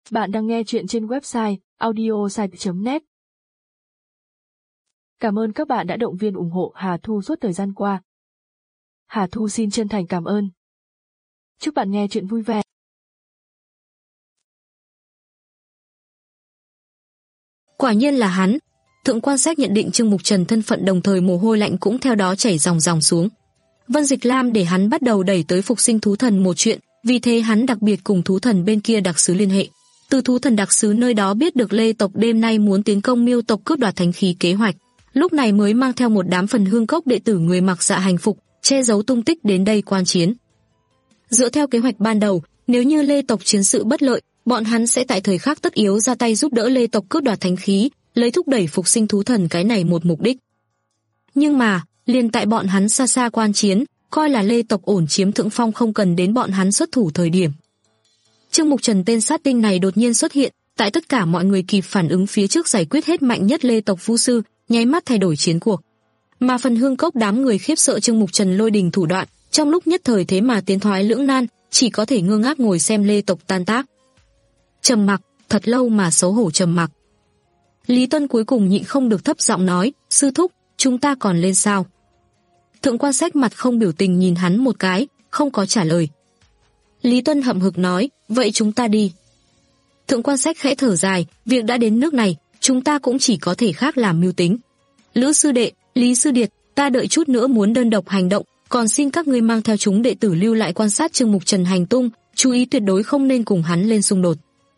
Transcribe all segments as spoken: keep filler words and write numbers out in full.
Bạn đang nghe chuyện trên website audiosite chấm net. Cảm ơn các bạn đã động viên ủng hộ Hà Thu suốt thời gian qua. Hà Thu xin chân thành cảm ơn. Chúc bạn nghe chuyện vui vẻ. Quả nhiên là hắn. Thượng quan Sách nhận định Trương Mục Trần thân phận, đồng thời mồ hôi lạnh cũng theo đó chảy ròng ròng xuống. Vân Dịch Lam để hắn bắt đầu đẩy tới phục sinh thú thần một chuyện, vì thế hắn đặc biệt cùng thú thần bên kia đặc sứ liên hệ. Từ thú thần đặc sứ nơi đó biết được Lê tộc đêm nay muốn tiến công Miêu tộc cướp đoạt thánh khí kế hoạch, lúc này mới mang theo một đám phần hương cốc đệ tử người mặc dạ hành phục, che giấu tung tích đến đây quan chiến. Dựa theo kế hoạch ban đầu, nếu như Lê tộc chiến sự bất lợi, bọn hắn sẽ tại thời khắc tất yếu ra tay giúp đỡ Lê tộc cướp đoạt thánh khí, lấy thúc đẩy phục sinh thú thần cái này một mục đích. Nhưng mà, liền tại bọn hắn xa xa quan chiến, coi là Lê tộc ổn chiếm thượng phong không cần đến bọn hắn xuất thủ thời điểm. Trương Mục Trần tên sát tinh này đột nhiên xuất hiện, tại tất cả mọi người kịp phản ứng phía trước giải quyết hết mạnh nhất Lê tộc vu sư, nháy mắt thay đổi chiến cuộc. Mà phần hương cốc đám người khiếp sợ Trương Mục Trần lôi đình thủ đoạn, trong lúc nhất thời thế mà tiến thoái lưỡng nan, chỉ có thể ngơ ngác ngồi xem Lê tộc tan tác. Trầm mặc, thật lâu mà xấu hổ trầm mặc. Lý Tuân cuối cùng nhịn không được thấp giọng nói, sư thúc, chúng ta còn lên sao? Thượng quan Sách mặt không biểu tình nhìn hắn một cái, không có trả lời. Lý Tuân hậm hực nói, vậy chúng ta đi. Thượng quan Sách khẽ thở dài, việc đã đến nước này, chúng ta cũng chỉ có thể khác làm mưu tính. Lữ sư đệ, Lý sư điệt, ta đợi chút nữa muốn đơn độc hành động, còn xin các ngươi mang theo chúng đệ tử lưu lại quan sát Trương Mục Trần hành tung, chú ý tuyệt đối không nên cùng hắn lên xung đột.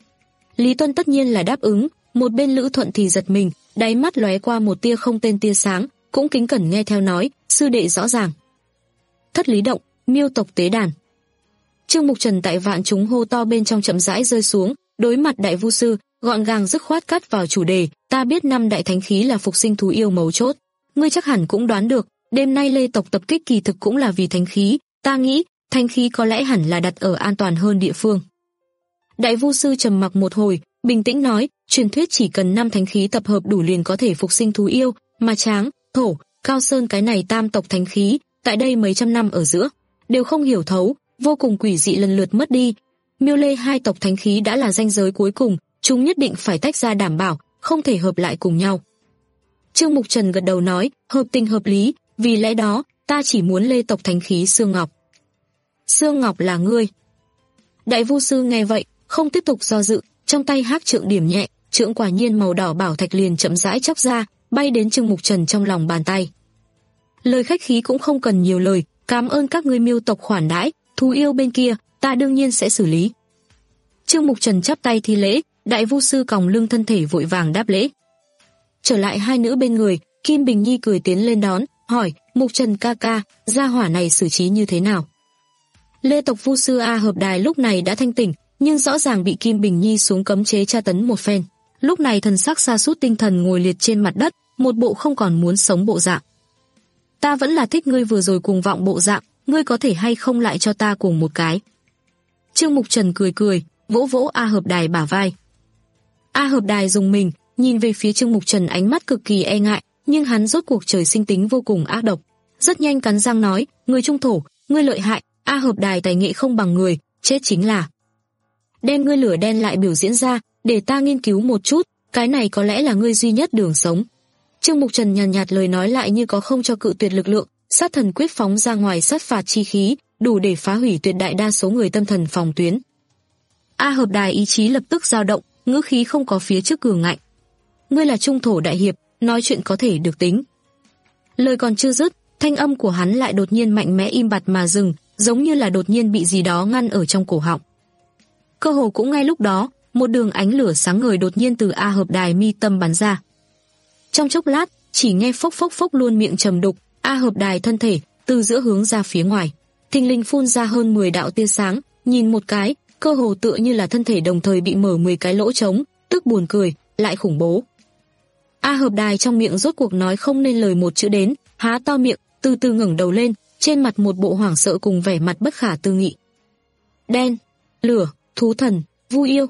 Lý Tuân tất nhiên là đáp ứng, một bên Lữ Thuận thì giật mình, đáy mắt lóe qua một tia không tên tia sáng, cũng kính cẩn nghe theo nói, sư đệ rõ ràng. Thất Lý động, Miêu tộc tế đàn. Trương Mục Trần tại vạn chúng hô to bên trong chậm rãi rơi xuống, đối mặt đại vu sư, gọn gàng dứt khoát cắt vào chủ đề, ta biết năm đại thánh khí là phục sinh thú yêu mấu chốt. Ngươi chắc hẳn cũng đoán được, đêm nay Lê tộc tập kích kỳ thực cũng là vì thánh khí, ta nghĩ, thánh khí có lẽ hẳn là đặt ở an toàn hơn địa phương. Đại vu sư trầm mặc một hồi, bình tĩnh nói, truyền thuyết chỉ cần năm thánh khí tập hợp đủ liền có thể phục sinh thú yêu, mà Tráng, Thổ, Cao Sơn cái này tam tộc thánh khí, tại đây mấy trăm năm ở giữa, đều không hiểu thấu, vô cùng quỷ dị lần lượt mất đi. Miêu Lê hai tộc thánh khí đã là ranh giới cuối cùng, chúng nhất định phải tách ra đảm bảo, không thể hợp lại cùng nhau. Trương Mục Trần gật đầu nói, hợp tình hợp lý, vì lẽ đó, ta chỉ muốn Lê tộc thánh khí xương ngọc. Xương ngọc là ngươi. Đại vu sư nghe vậy, không tiếp tục do dự, trong tay hắc trượng điểm nhẹ, trượng quả nhiên màu đỏ bảo thạch liền chậm rãi chóc ra, bay đến Trương Mục Trần trong lòng bàn tay. Lời khách khí cũng không cần nhiều lời, cảm ơn các ngươi Miêu tộc khoản đãi, thú yêu bên kia, ta đương nhiên sẽ xử lý. Trương Mục Trần chắp tay thi lễ, đại vu sư còng lưng thân thể vội vàng đáp lễ. Trở lại hai nữ bên người, Kim Bình Nhi cười tiến lên đón, hỏi, Mục Trần ca ca, gia hỏa này xử trí như thế nào? Lê tộc vu sư A Hợp Đài lúc này đã thanh tỉnh, nhưng rõ ràng bị Kim Bình Nhi xuống cấm chế tra tấn một phen. Lúc này thần sắc sa sút tinh thần ngồi liệt trên mặt đất, một bộ không còn muốn sống bộ dạng. Ta vẫn là thích ngươi vừa rồi cùng vọng bộ dạng, ngươi có thể hay không lại cho ta cùng một cái? Trương Mục Trần cười cười, vỗ vỗ A Hợp Đài bả vai. A Hợp Đài dùng mình, nhìn về phía Trương Mục Trần ánh mắt cực kỳ e ngại, nhưng hắn rốt cuộc trời sinh tính vô cùng ác độc. Rất nhanh cắn răng nói, người trung thổ, ngươi lợi hại, A Hợp Đài tài nghệ không bằng người, chết chính là. Đem ngươi lửa đen lại biểu diễn ra, để ta nghiên cứu một chút, cái này có lẽ là ngươi duy nhất đường sống. Trương Mục Trần nhàn nhạt, nhạt lời nói lại như có không cho cự tuyệt lực lượng, sát thần quyết phóng ra ngoài sát phạt chi khí, đủ để phá hủy tuyệt đại đa số người tâm thần phòng tuyến. A Hợp Đài ý chí lập tức dao động, ngữ khí không có phía trước cường ngạnh. Ngươi là trung thổ đại hiệp, nói chuyện có thể được tính. Lời còn chưa dứt, thanh âm của hắn lại đột nhiên mạnh mẽ im bặt mà dừng, giống như là đột nhiên bị gì đó ngăn ở trong cổ họng. Cơ hồ cũng ngay lúc đó, một đường ánh lửa sáng ngời đột nhiên từ A Hợp Đài mi tâm bắn ra. Trong chốc lát, chỉ nghe phốc phốc phốc luôn miệng trầm đục, A Hợp Đài thân thể từ giữa hướng ra phía ngoài, thình lình phun ra hơn mười đạo tia sáng, nhìn một cái, cơ hồ tựa như là thân thể đồng thời bị mở mười cái lỗ trống, tức buồn cười, lại khủng bố. A Hợp Đài trong miệng rốt cuộc nói không nên lời một chữ đến, há to miệng, từ từ ngẩng đầu lên, trên mặt một bộ hoảng sợ cùng vẻ mặt bất khả tư nghị. Đen, lửa, thú thần, vu yêu.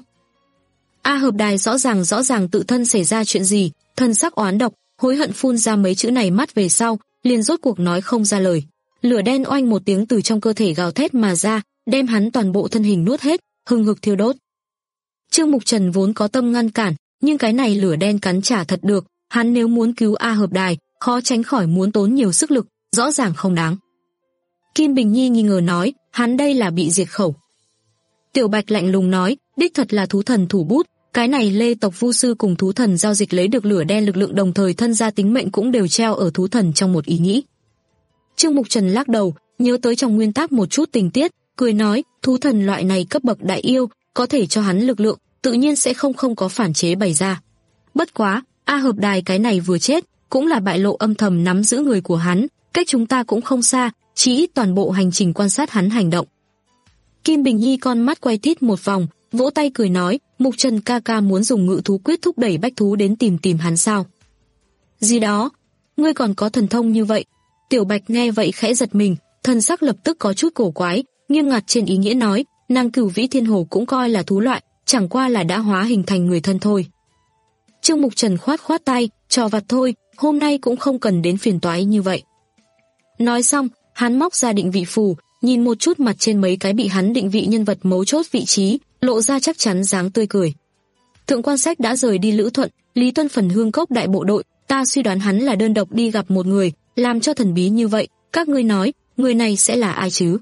A Hợp Đài rõ ràng rõ ràng tự thân xảy ra chuyện gì, thân sắc oán độc, hối hận phun ra mấy chữ này mắt về sau, liền rốt cuộc nói không ra lời. Lửa đen oanh một tiếng từ trong cơ thể gào thét mà ra, đem hắn toàn bộ thân hình nuốt hết, hừng hực thiêu đốt. Trương Mục Trần vốn có tâm ngăn cản, nhưng cái này lửa đen cắn trả thật được, hắn nếu muốn cứu A Hợp Đài, khó tránh khỏi muốn tốn nhiều sức lực, rõ ràng không đáng. Kim Bình Nhi nghi ngờ nói, hắn đây là bị diệt khẩu. Tiểu Bạch lạnh lùng nói, đích thật là thú thần thủ bút, cái này Lê tộc Vu sư cùng thú thần giao dịch lấy được lửa đen lực lượng, đồng thời thân gia tính mệnh cũng đều treo ở thú thần trong một ý nghĩ. Trương Mục Trần lắc đầu, nhớ tới trong nguyên tắc một chút tình tiết, cười nói, thú thần loại này cấp bậc đại yêu, có thể cho hắn lực lượng, tự nhiên sẽ không không có phản chế bày ra. Bất quá, A Hợp Đài cái này vừa chết, cũng là bại lộ âm thầm nắm giữ người của hắn, cách chúng ta cũng không xa, chỉ ít toàn bộ hành trình quan sát hắn hành động. Kim Bình Nhi con mắt quay tít một vòng, vỗ tay cười nói, Mục Trần ca ca muốn dùng ngự thú quyết thúc đẩy bách thú đến tìm tìm hắn sao? Gì đó? Ngươi còn có thần thông như vậy? Tiểu Bạch nghe vậy khẽ giật mình, thần sắc lập tức có chút cổ quái, nghiêm ngặt trên ý nghĩa nói, nàng Cửu Vĩ Thiên Hổ cũng coi là thú loại, chẳng qua là đã hóa hình thành người thân thôi. Trương Mục Trần khoát khoát tay, trò vặt thôi, hôm nay cũng không cần đến phiền toái như vậy. Nói xong, hắn móc ra định vị phù, nhìn một chút mặt trên mấy cái bị hắn định vị nhân vật mấu chốt vị trí, lộ ra chắc chắn dáng tươi cười. Thượng quan Sách đã rời đi Lữ Thuận, Lý Tuân phần Hương Cốc đại bộ đội, ta suy đoán hắn là đơn độc đi gặp một người, làm cho thần bí như vậy, các ngươi nói, người này sẽ là ai chứ?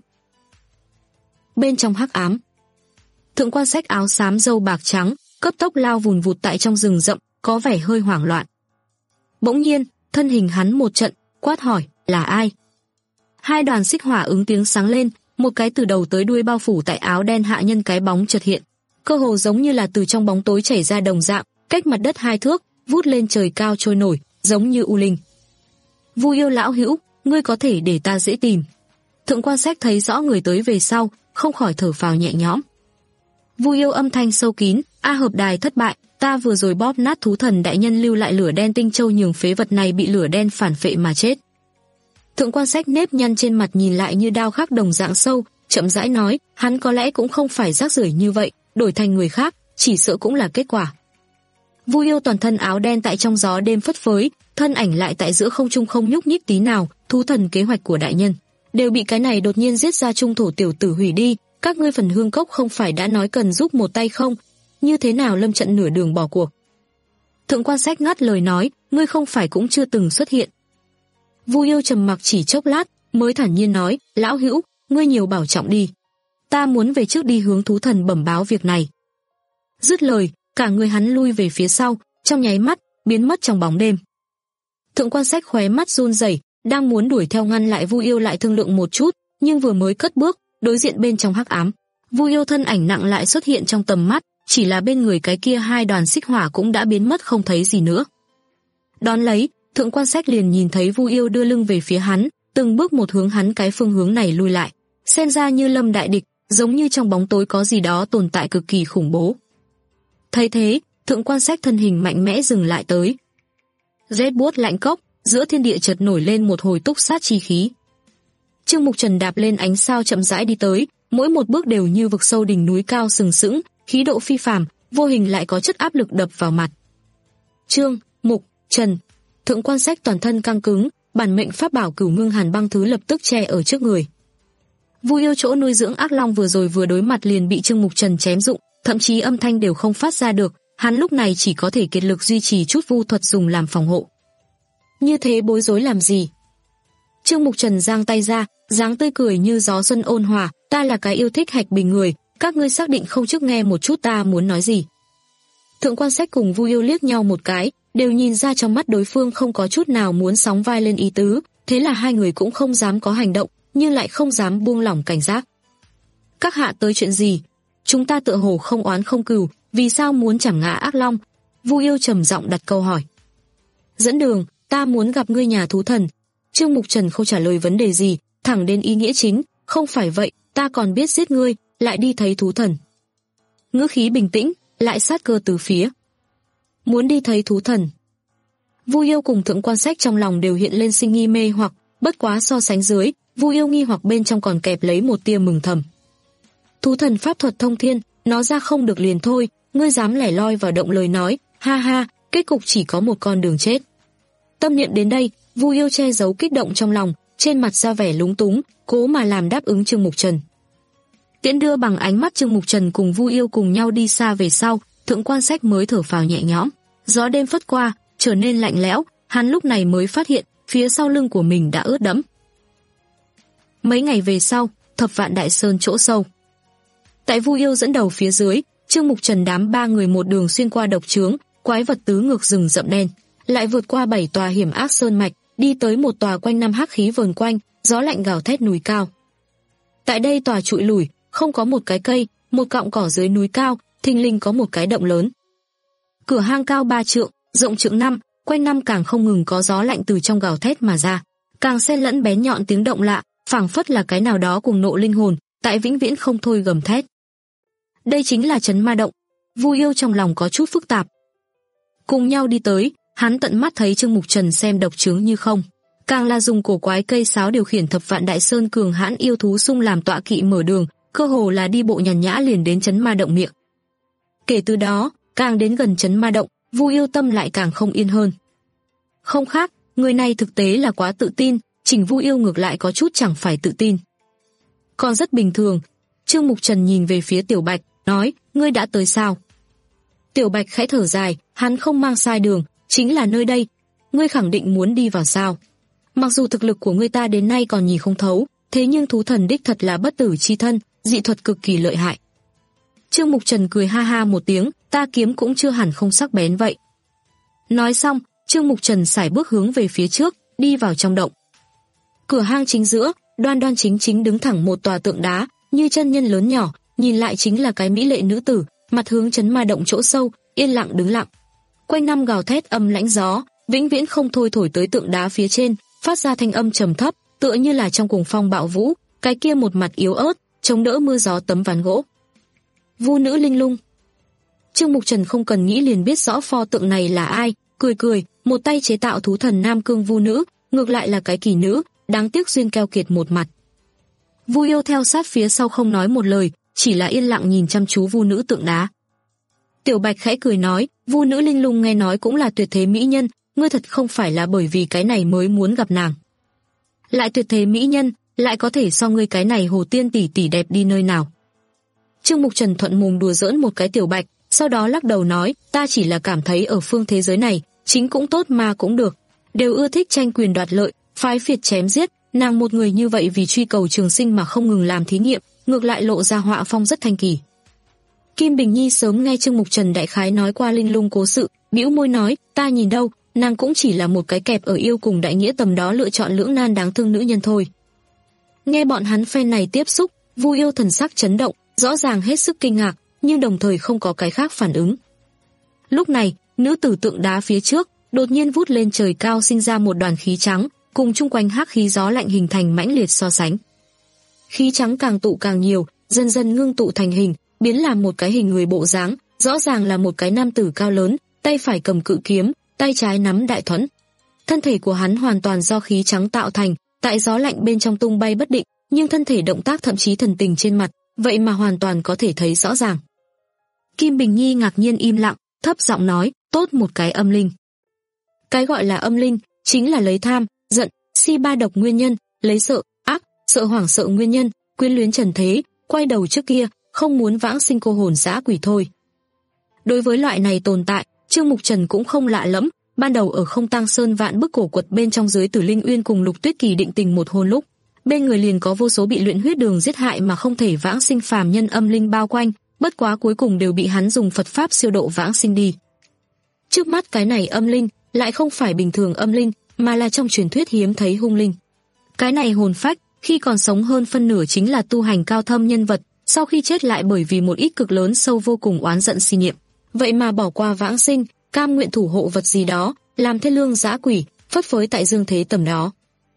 Bên trong hắc ám, Thượng quan Sách áo xám râu bạc trắng, cấp tốc lao vùn vụt tại trong rừng rậm, có vẻ hơi hoảng loạn. Bỗng nhiên, thân hình hắn một trận, quát hỏi, là ai? Hai đoàn xích hỏa ứng tiếng sáng lên, một cái từ đầu tới đuôi bao phủ tại áo đen hạ nhân cái bóng chợt hiện, cơ hồ giống như là từ trong bóng tối chảy ra đồng dạng, cách mặt đất hai thước, vút lên trời cao trôi nổi, giống như u linh. Vu Yêu lão hữu, ngươi có thể để ta dễ tìm. Thượng quan Sách thấy rõ người tới về sau, không khỏi thở phào nhẹ nhõm. Vu Yêu âm thanh sâu kín, A Hợp Đài thất bại, ta vừa rồi bóp nát thú thần đại nhân lưu lại lửa đen tinh châu, nhường phế vật này bị lửa đen phản phệ mà chết. Thượng quan Sách nếp nhăn trên mặt nhìn lại như đao khắc đồng dạng sâu, chậm rãi nói, hắn có lẽ cũng không phải rác rưởi như vậy, đổi thành người khác, chỉ sợ cũng là kết quả. Vu Yêu toàn thân áo đen tại trong gió đêm phất phới, thân ảnh lại tại giữa không trung không nhúc nhích tí nào, thú thần kế hoạch của đại nhân đều bị cái này đột nhiên giết ra trung thổ tiểu tử hủy đi, các ngươi phần Hương Cốc không phải đã nói cần giúp một tay không, như thế nào lâm trận nửa đường bỏ cuộc? Thượng quan Sách ngắt lời nói, ngươi không phải cũng chưa từng xuất hiện. Vu Yêu trầm mặc chỉ chốc lát, mới thản nhiên nói, lão hữu, ngươi nhiều bảo trọng đi. Ta muốn về trước đi hướng thú thần bẩm báo việc này. Dứt lời, cả người hắn lui về phía sau, trong nháy mắt, biến mất trong bóng đêm. Thượng quan Sách khóe mắt run rẩy, đang muốn đuổi theo ngăn lại Vu Yêu lại thương lượng một chút, nhưng vừa mới cất bước, đối diện bên trong hắc ám, Vu Yêu thân ảnh nặng lại xuất hiện trong tầm mắt, chỉ là bên người cái kia hai đoàn xích hỏa cũng đã biến mất không thấy gì nữa. Đón lấy, Thượng quan Sách liền nhìn thấy Vu Yêu đưa lưng về phía hắn, từng bước một hướng hắn cái phương hướng này lui lại, xem ra như lâm đại địch, giống như trong bóng tối có gì đó tồn tại cực kỳ khủng bố. Thấy thế, Thượng quan Sách thân hình mạnh mẽ dừng lại tới. Rét buốt lạnh cốc, giữa thiên địa chợt nổi lên một hồi túc sát chi khí. Trương Mục Trần đạp lên ánh sao chậm rãi đi tới, mỗi một bước đều như vực sâu đỉnh núi cao sừng sững, khí độ phi phàm, vô hình lại có chất áp lực đập vào mặt. Trương Mục Trần, Thượng quan Sách toàn thân căng cứng, bản mệnh pháp bảo Cửu Ngưng Hàn Băng Thứ lập tức che ở trước người. Vu Yêu chỗ nuôi dưỡng ác long vừa rồi vừa đối mặt liền bị Trương Mục Trần chém rụng, thậm chí âm thanh đều không phát ra được, hắn lúc này chỉ có thể kiệt lực duy trì chút vu thuật dùng làm phòng hộ. Như thế bối rối làm gì? Trương Mục Trần giang tay ra, dáng tươi cười như gió xuân ôn hòa, ta là cái yêu thích hạch bình người, các ngươi xác định không trước nghe một chút ta muốn nói gì. Thượng quan Sách cùng Vu Yêu liếc nhau một cái, đều nhìn ra trong mắt đối phương không có chút nào muốn sóng vai lên ý tứ, thế là hai người cũng không dám có hành động, nhưng lại không dám buông lỏng cảnh giác. Các hạ tới chuyện gì? Chúng ta tựa hồ không oán không cừu, vì sao muốn chảm ngã ác long? Vu Yêu trầm giọng đặt câu hỏi. Dẫn đường, ta muốn gặp ngươi nhà thú thần. Trương Mục Trần không trả lời vấn đề gì, thẳng đến ý nghĩa chính, không phải vậy, ta còn biết giết ngươi, lại đi thấy thú thần. Ngữ khí bình tĩnh, lại sát cơ từ phía. Muốn đi thấy thú thần. Vu Yêu cùng Thượng quan Sách trong lòng đều hiện lên sinh nghi mê hoặc, bất quá so sánh dưới, Vu Yêu nghi hoặc bên trong còn kẹp lấy một tia mừng thầm. Thú thần pháp thuật thông thiên, nó ra không được liền thôi, ngươi dám lẻ loi vào động lời nói, ha ha, kết cục chỉ có một con đường chết. Tâm niệm đến đây, Vu Yêu che giấu kích động trong lòng, trên mặt ra vẻ lúng túng, cố mà làm đáp ứng Trương Mục Trần. Tiễn đưa bằng ánh mắt Trương Mục Trần cùng Vu Yêu cùng nhau đi xa về sau, Thượng Quan Sách mới thở phào nhẹ nhõm. Gió đêm phất qua, trở nên lạnh lẽo, hắn lúc này mới phát hiện phía sau lưng của mình đã ướt đẫm. Mấy ngày về sau, Thập Vạn Đại Sơn chỗ sâu. Tại Vu Yêu dẫn đầu phía dưới, Trương Mục Trần đám ba người một đường xuyên qua độc trướng, quái vật tứ ngược rừng rậm đen, lại vượt qua bảy tòa hiểm ác sơn mạch, đi tới một tòa quanh năm hắc khí vờn quanh, gió lạnh gào thét núi cao. Tại đây tòa trụi lủi, không có một cái cây, một cọng cỏ dưới núi cao, thình lình có một cái động lớn. Cửa hang cao ba trượng, rộng trượng năm, quanh năm càng không ngừng có gió lạnh từ trong gào thét mà ra, càng xen lẫn bén nhọn tiếng động lạ, phảng phất là cái nào đó cuồng nộ linh hồn, tại vĩnh viễn không thôi gầm thét. Đây chính là trấn ma động. Vu Yêu trong lòng có chút phức tạp. Cùng nhau đi tới, hắn tận mắt thấy Trương Mục Trần xem độc trướng như không, càng là dùng cổ quái cây sáo điều khiển Thập Vạn Đại Sơn cường hãn yêu thú sung làm tọa kỵ mở đường, cơ hồ là đi bộ nhàn nhã liền đến trấn ma động miệng. Kể từ đó, càng đến gần trấn ma động, Vu Yêu tâm lại càng không yên hơn. Không khác, người này thực tế là quá tự tin, chỉnh Vu Yêu ngược lại có chút chẳng phải tự tin. Còn rất bình thường. Trương Mục Trần nhìn về phía Tiểu Bạch, nói, ngươi đã tới sao? Tiểu Bạch khẽ thở dài, hắn không mang sai đường, chính là nơi đây. Ngươi khẳng định muốn đi vào sao? Mặc dù thực lực của ngươi ta đến nay còn nhìn không thấu, thế nhưng thú thần đích thật là bất tử chi thân, dị thuật cực kỳ lợi hại. Trương Mục Trần cười ha ha một tiếng, ta kiếm cũng chưa hẳn không sắc bén vậy. Nói xong, Trương Mục Trần sải bước hướng về phía trước, đi vào trong động. Cửa hang chính giữa, đoan đoan chính chính đứng thẳng một tòa tượng đá, như chân nhân lớn nhỏ, nhìn lại chính là cái mỹ lệ nữ tử, mặt hướng trấn ma động chỗ sâu, yên lặng đứng lặng. Quanh năm gào thét âm lãnh gió, vĩnh viễn không thôi thổi tới tượng đá phía trên, phát ra thanh âm trầm thấp, tựa như là trong cuồng phong bạo vũ, cái kia một mặt yếu ớt, chống đỡ mưa gió tấm ván gỗ. Vu nữ linh lung. Trương Mục Trần không cần nghĩ liền biết rõ pho tượng này là ai, cười cười, một tay chế tạo thú thần Nam Cương Vu nữ, ngược lại là cái kỳ nữ, đáng tiếc duyên keo kiệt một mặt. Vu Yêu theo sát phía sau không nói một lời, chỉ là yên lặng nhìn chăm chú Vu nữ tượng đá. Tiểu Bạch khẽ cười nói, Vu nữ linh lung nghe nói cũng là tuyệt thế mỹ nhân, ngươi thật không phải là bởi vì cái này mới muốn gặp nàng. Lại tuyệt thế mỹ nhân, lại có thể so ngươi cái này hồ tiên tỷ tỷ đẹp đi nơi nào. Trương Mục Trần thuận mồm đùa giỡn một cái Tiểu Bạch, sau đó lắc đầu nói, ta chỉ là cảm thấy ở phương thế giới này, chính cũng tốt mà cũng được, đều ưa thích tranh quyền đoạt lợi, phái phiệt chém giết, nàng một người như vậy vì truy cầu trường sinh mà không ngừng làm thí nghiệm, ngược lại lộ ra họa phong rất thanh kỳ. Kim Bình Nhi sớm nghe Trương Mục Trần đại khái nói qua linh lung cố sự, bĩu môi nói, ta nhìn đâu, nàng cũng chỉ là một cái kẹp ở yêu cùng đại nghĩa tầm đó lựa chọn lưỡng nan đáng thương nữ nhân thôi. Nghe bọn hắn phen này tiếp xúc, Vu Yêu thần sắc chấn động, rõ ràng hết sức kinh ngạc, nhưng đồng thời không có cái khác phản ứng. Lúc này, nữ tử tượng đá phía trước đột nhiên vút lên trời cao sinh ra một đoàn khí trắng, cùng chung quanh hắc khí gió lạnh hình thành mãnh liệt so sánh. Khí trắng càng tụ càng nhiều, dần dần ngưng tụ thành hình, biến làm một cái hình người bộ dáng, rõ ràng là một cái nam tử cao lớn, tay phải cầm cự kiếm, tay trái nắm đại thuẫn. Thân thể của hắn hoàn toàn do khí trắng tạo thành, tại gió lạnh bên trong tung bay bất định, nhưng thân thể động tác thậm chí thần tình trên mặt, vậy mà hoàn toàn có thể thấy rõ ràng. Kim Bình Nhi ngạc nhiên im lặng, thấp giọng nói, tốt một cái âm linh. Cái gọi là âm linh, chính là lấy tham, giận, si ba độc nguyên nhân, lấy sợ, ác, sợ hoảng sợ nguyên nhân, quyến luyến trần thế, quay đầu trước kia, không muốn vãng sinh cô hồn dã quỷ thôi. Đối với loại này tồn tại, Trương Mục Trần cũng không lạ lẫm, ban đầu ở Không Tang Sơn vạn bức cổ quật bên trong dưới Tử Linh Uyên cùng Lục Tuyết Kỳ định tình một hôn lúc, bên người liền có vô số bị luyện huyết đường giết hại mà không thể vãng sinh phàm nhân âm linh bao quanh, bất quá cuối cùng đều bị hắn dùng Phật pháp siêu độ vãng sinh đi. Trước mắt cái này âm linh lại không phải bình thường âm linh, mà là trong truyền thuyết hiếm thấy hung linh. Cái này hồn phách khi còn sống hơn phân nửa chính là tu hành cao thâm nhân vật, sau khi chết lại bởi vì một ít cực lớn sâu vô cùng oán giận si niệm, vậy mà bỏ qua vãng sinh, cam nguyện thủ hộ vật gì đó, làm thế lương dã quỷ, phất phới tại dương thế tầm đó.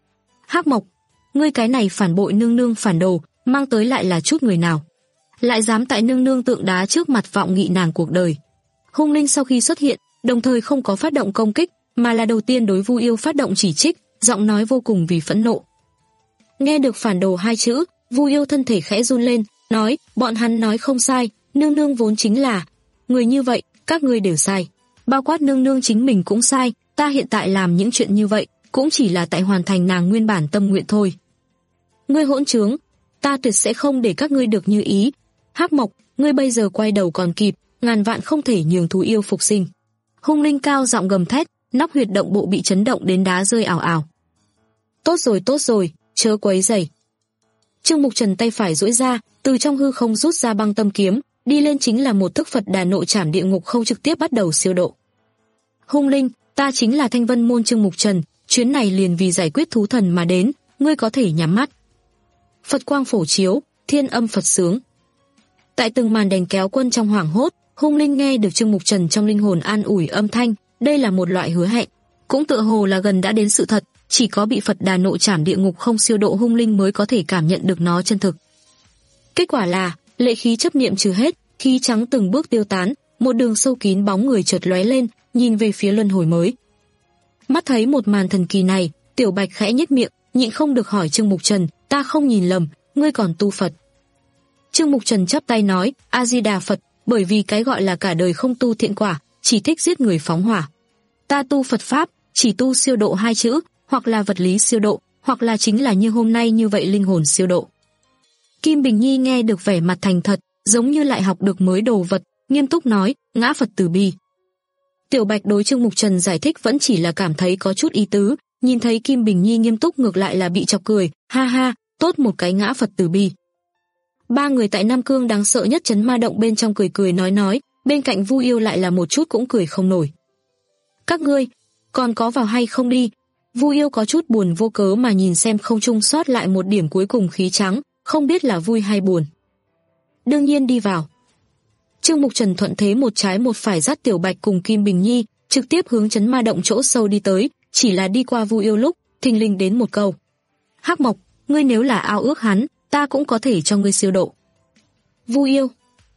Hắc Mộc, ngươi cái này phản bội nương nương phản đồ, mang tới lại là chút người nào? Lại dám tại nương nương tượng đá trước mặt vọng nghị nàng cuộc đời. Hung linh sau khi xuất hiện, đồng thời không có phát động công kích, mà là đầu tiên đối Vu Yêu phát động chỉ trích, giọng nói vô cùng vì phẫn nộ. Nghe được phản đồ hai chữ, Vu Yêu thân thể khẽ run lên, nói, bọn hắn nói không sai, nương nương vốn chính là người như vậy, các ngươi đều sai. Bao quát nương nương chính mình cũng sai, ta hiện tại làm những chuyện như vậy, cũng chỉ là tại hoàn thành nàng nguyên bản tâm nguyện thôi. Ngươi hỗn trướng, ta tuyệt sẽ không để các ngươi được như ý. Hắc Mộc, ngươi bây giờ quay đầu còn kịp, ngàn vạn không thể nhường thú yêu phục sinh. Hung linh cao giọng gầm thét, nóc huyệt động bộ bị chấn động đến đá rơi ảo ảo. Tốt rồi tốt rồi, chớ quấy rầy. Trương Mục Trần tay phải duỗi ra, từ trong hư không rút ra băng tâm kiếm, đi lên chính là một thức Phật Đà Nộ Trảm Địa Ngục Khâu, trực tiếp bắt đầu siêu độ. Hung linh, ta chính là Thanh Vân môn Trương Mục Trần, chuyến này liền vì giải quyết thú thần mà đến, ngươi có thể nhắm mắt. Phật quang phổ chiếu, thiên âm Phật sướng. Tại từng màn đèn kéo quân trong hoảng hốt, hung linh nghe được Trương Mục Trần trong linh hồn an ủi âm thanh, đây là một loại hứa hẹn, cũng tựa hồ là gần đã đến sự thật, chỉ có bị Phật Đà Nộ Trảm Địa Ngục Không siêu độ hung linh mới có thể cảm nhận được nó chân thực. Kết quả là, lệ khí chấp niệm trừ hết, khí trắng từng bước tiêu tán, một đường sâu kín bóng người chợt lóe lên, nhìn về phía luân hồi mới. Mắt thấy một màn thần kỳ này, Tiểu Bạch khẽ nhếch miệng, nhịn không được hỏi Trương Mục Trần, ta không nhìn lầm, ngươi còn tu Phật? Trương Mục Trần chắp tay nói, A Di Đà Phật, bởi vì cái gọi là cả đời không tu thiện quả, chỉ thích giết người phóng hỏa. Ta tu Phật pháp, chỉ tu siêu độ hai chữ, hoặc là vật lý siêu độ, hoặc là chính là như hôm nay như vậy linh hồn siêu độ. Kim Bình Nhi nghe được vẻ mặt thành thật, giống như lại học được mới đồ vật, nghiêm túc nói, ngã Phật từ bi. Tiểu Bạch đối Trương Mục Trần giải thích vẫn chỉ là cảm thấy có chút ý tứ, nhìn thấy Kim Bình Nhi nghiêm túc ngược lại là bị chọc cười, ha ha, tốt một cái ngã Phật từ bi. Ba người tại Nam Cương đáng sợ nhất trấn ma động bên trong cười cười nói nói, bên cạnh Vu Yêu lại là một chút cũng cười không nổi. Các ngươi, còn có vào hay không đi? Vu Yêu có chút buồn vô cớ mà nhìn xem không trung sót lại một điểm cuối cùng khí trắng, không biết là vui hay buồn. Đương nhiên đi vào. Trương Mục Trần thuận thế một trái một phải dắt Tiểu Bạch cùng Kim Bình Nhi, trực tiếp hướng trấn ma động chỗ sâu đi tới, chỉ là đi qua Vu Yêu lúc, thình lình đến một câu. Hắc Mộc, ngươi nếu là ao ước hắn, ta cũng có thể cho ngươi siêu độ. Vu Yêu.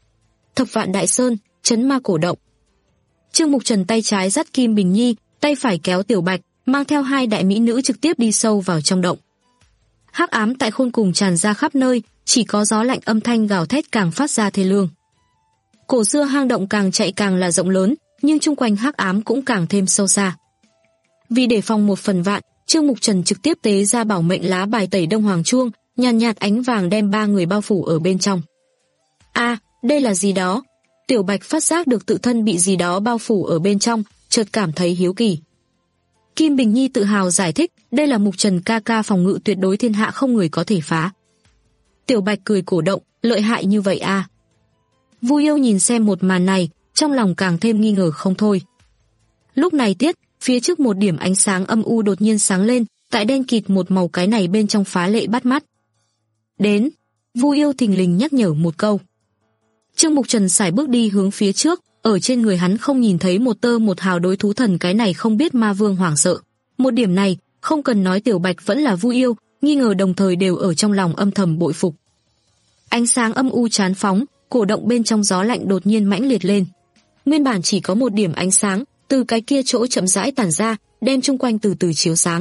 Thập Vạn Đại Sơn, trấn ma cổ động. Trương Mục Trần tay trái dắt Kim Bình Nhi, tay phải kéo Tiểu Bạch, mang theo hai đại mỹ nữ trực tiếp đi sâu vào trong động. Hắc ám tại khôn cùng tràn ra khắp nơi, chỉ có gió lạnh âm thanh gào thét càng phát ra thê lương. Cổ xưa hang động càng chạy càng là rộng lớn, nhưng chung quanh hắc ám cũng càng thêm sâu xa. Vì đề phòng một phần vạn, Trương Mục Trần trực tiếp tế ra bảo mệnh lá bài tẩy Đông Hoàng Chuông, nhàn nhạt ánh vàng đem ba người bao phủ ở bên trong. A, à, đây là gì đó? Tiểu Bạch phát giác được tự thân bị gì đó bao phủ ở bên trong, chợt cảm thấy hiếu kỳ. Kim Bình Nhi tự hào giải thích, đây là Mục Trần ca ca phòng ngự tuyệt đối thiên hạ không người có thể phá. Tiểu Bạch cười cổ động, lợi hại như vậy à? Vu Yêu nhìn xem một màn này, trong lòng càng thêm nghi ngờ không thôi. Lúc này tiết, phía trước một điểm ánh sáng âm u đột nhiên sáng lên, tại đen kịt một màu cái này bên trong phá lệ bắt mắt. Đến, Vu Yêu thình lình nhắc nhở một câu. Trương Mục Trần sải bước đi hướng phía trước, ở trên người hắn không nhìn thấy một tơ một hào đối thú thần cái này không biết ma vương hoảng sợ. Một điểm này, không cần nói Tiểu Bạch vẫn là Vu Yêu, nghi ngờ đồng thời đều ở trong lòng âm thầm bội phục. Ánh sáng âm u chán phóng, cổ động bên trong gió lạnh đột nhiên mãnh liệt lên. Nguyên bản chỉ có một điểm ánh sáng, từ cái kia chỗ chậm rãi tản ra, đem chung quanh từ từ chiếu sáng.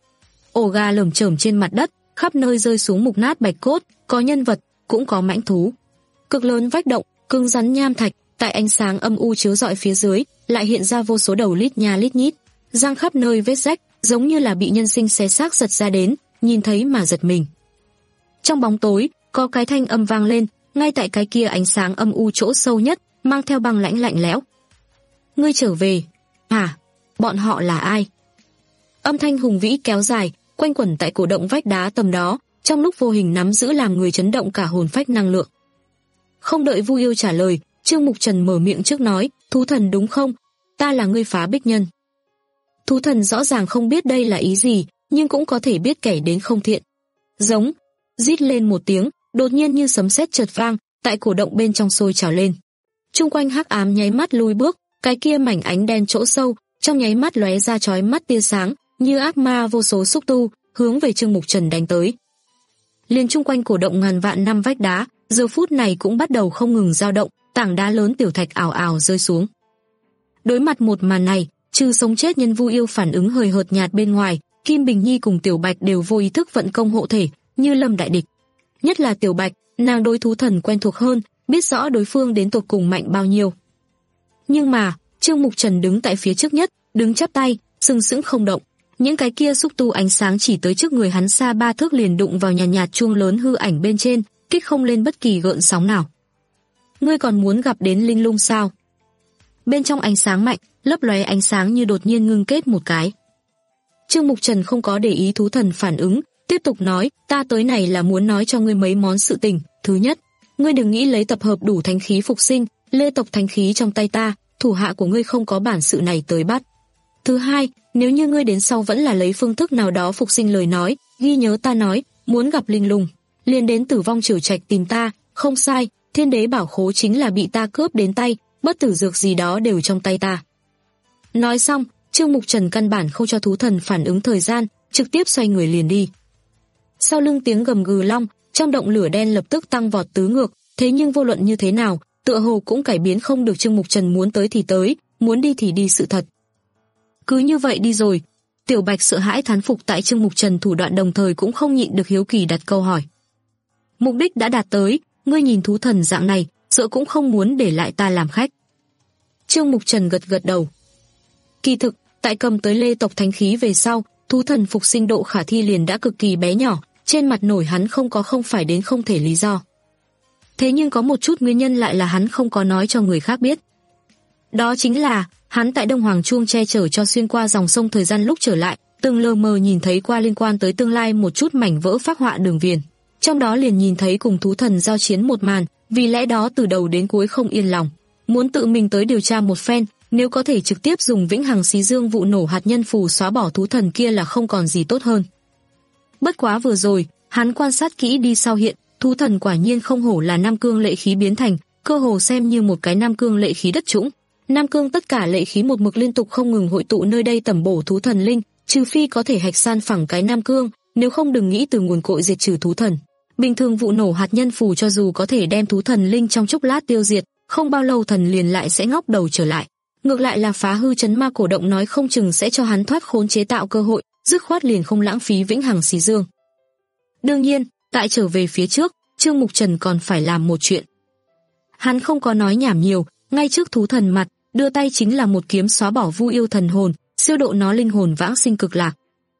Ổ gà lởm chởm trên mặt đất, khắp nơi rơi xuống mục nát bạch cốt, có nhân vật, cũng có mãnh thú. Cực lớn vách động, cứng rắn nham thạch, tại ánh sáng âm u chiếu rọi phía dưới, lại hiện ra vô số đầu lít nha lít nhít, răng khắp nơi vết rách, giống như là bị nhân sinh xé xác giật ra đến, nhìn thấy mà giật mình. Trong bóng tối, có cái thanh âm vang lên, ngay tại cái kia ánh sáng âm u chỗ sâu nhất, mang theo băng lãnh lạnh lẽo. Ngươi trở về. Hả? Bọn họ là ai? Âm thanh hùng vĩ kéo dài, quanh quẩn tại cổ động vách đá tầm đó, trong lúc vô hình nắm giữ làm người chấn động cả hồn phách năng lượng. Không đợi Vu Yêu trả lời, Trương Mục Trần mở miệng trước nói, thú thần đúng không? Ta là ngươi phá bích nhân. Thú thần rõ ràng không biết đây là ý gì, nhưng cũng có thể biết kẻ đến không thiện. Giống, rít lên một tiếng, đột nhiên như sấm sét chợt vang, tại cổ động bên trong sôi trào lên. Trung quanh hắc ám nháy mắt lùi bước, cái kia mảnh ánh đen chỗ sâu, trong nháy mắt lóe ra chói mắt tia sáng, như ác ma vô số xúc tu, hướng về Trương Mục Trần đánh tới. Liên chung quanh cổ động ngàn vạn năm vách đá, giờ phút này cũng bắt đầu không ngừng dao động, tảng đá lớn tiểu thạch ảo ảo rơi xuống. Đối mặt một màn này, trừ sống chết nhân Vu Yêu phản ứng hời hợt nhạt bên ngoài, Kim Bình Nhi cùng Tiểu Bạch đều vô ý thức vận công hộ thể, như lâm đại địch. Nhất là Tiểu Bạch, nàng đối thú thần quen thuộc hơn, biết rõ đối phương đến tột cùng mạnh bao nhiêu. Nhưng mà, Trương Mục Trần đứng tại phía trước nhất, đứng chắp tay, sừng sững không động. Những cái kia xúc tu ánh sáng chỉ tới trước người hắn xa ba thước liền đụng vào nhàn nhạt, nhạt chuông lớn hư ảnh bên trên, kích không lên bất kỳ gợn sóng nào. Ngươi còn muốn gặp đến linh lung sao? Bên trong ánh sáng mạnh, lấp lóe ánh sáng như đột nhiên ngưng kết một cái. Trương Mục Trần không có để ý thú thần phản ứng, tiếp tục nói, ta tới này là muốn nói cho ngươi mấy món sự tình. Thứ nhất, ngươi đừng nghĩ lấy tập hợp đủ thánh khí phục sinh, lê tộc thánh khí trong tay ta, thủ hạ của ngươi không có bản sự này tới bắt. Thứ hai, nếu như ngươi đến sau vẫn là lấy phương thức nào đó phục sinh lời nói, ghi nhớ ta nói, muốn gặp linh lung, liền đến Tử Vong Triều Trạch tìm ta, không sai, Thiên Đế bảo khố chính là bị ta cướp đến tay, bất tử dược gì đó đều trong tay ta. Nói xong, Trương Mục Trần căn bản không cho thú thần phản ứng thời gian, trực tiếp xoay người liền đi. Sau lưng tiếng gầm gừ long, trong động lửa đen lập tức tăng vọt tứ ngược, thế nhưng vô luận như thế nào, tựa hồ cũng cải biến không được Trương Mục Trần muốn tới thì tới, muốn đi thì đi sự thật. Cứ như vậy đi rồi. Tiểu Bạch sợ hãi thán phục tại Trương Mục Trần thủ đoạn, đồng thời cũng không nhịn được hiếu kỳ đặt câu hỏi. Mục đích đã đạt tới, ngươi nhìn thú thần dạng này, sợ cũng không muốn để lại ta làm khách. Trương Mục Trần gật gật đầu. Kỳ thực, tại cầm tới lê tộc thánh khí về sau, thú thần phục sinh độ khả thi liền đã cực kỳ bé nhỏ, trên mặt nổi hắn không có không phải đến không thể lý do. Thế nhưng có một chút nguyên nhân lại là hắn không có nói cho người khác biết. Đó chính là, hắn tại Đông Hoàng Chuông che chở cho xuyên qua dòng sông thời gian lúc trở lại, từng lờ mờ nhìn thấy qua liên quan tới tương lai một chút mảnh vỡ phác họa đường viền. Trong đó liền nhìn thấy cùng thú thần giao chiến một màn, vì lẽ đó từ đầu đến cuối không yên lòng. Muốn tự mình tới điều tra một phen, nếu có thể trực tiếp dùng vĩnh hằng xí dương vụ nổ hạt nhân phù xóa bỏ thú thần kia là không còn gì tốt hơn. Bất quá vừa rồi, hắn quan sát kỹ đi sau hiện, thú thần quả nhiên không hổ là Nam Cương lệ khí biến thành, cơ hồ xem như một cái Nam Cương lệ khí đất trũng. Nam Cương tất cả lệ khí một mực liên tục không ngừng hội tụ nơi đây tẩm bổ thú thần linh, trừ phi có thể hạch san phẳng cái Nam Cương, nếu không đừng nghĩ từ nguồn cội diệt trừ thú thần. Bình thường vụ nổ hạt nhân phù cho dù có thể đem thú thần linh trong chốc lát tiêu diệt, không bao lâu thần liền lại sẽ ngóc đầu trở lại. Ngược lại là phá hư chấn ma cổ động nói không chừng sẽ cho hắn thoát khốn chế tạo cơ hội, dứt khoát liền không lãng phí vĩnh hằng xí dương. Đương nhiên, tại trở về phía trước, Trương Mục Trần còn phải làm một chuyện. Hắn không có nói nhảm nhiều, ngay trước thú thần mặt, đưa tay chính là một kiếm xóa bỏ vu yêu thần hồn, siêu độ nó linh hồn vãng sinh cực lạc.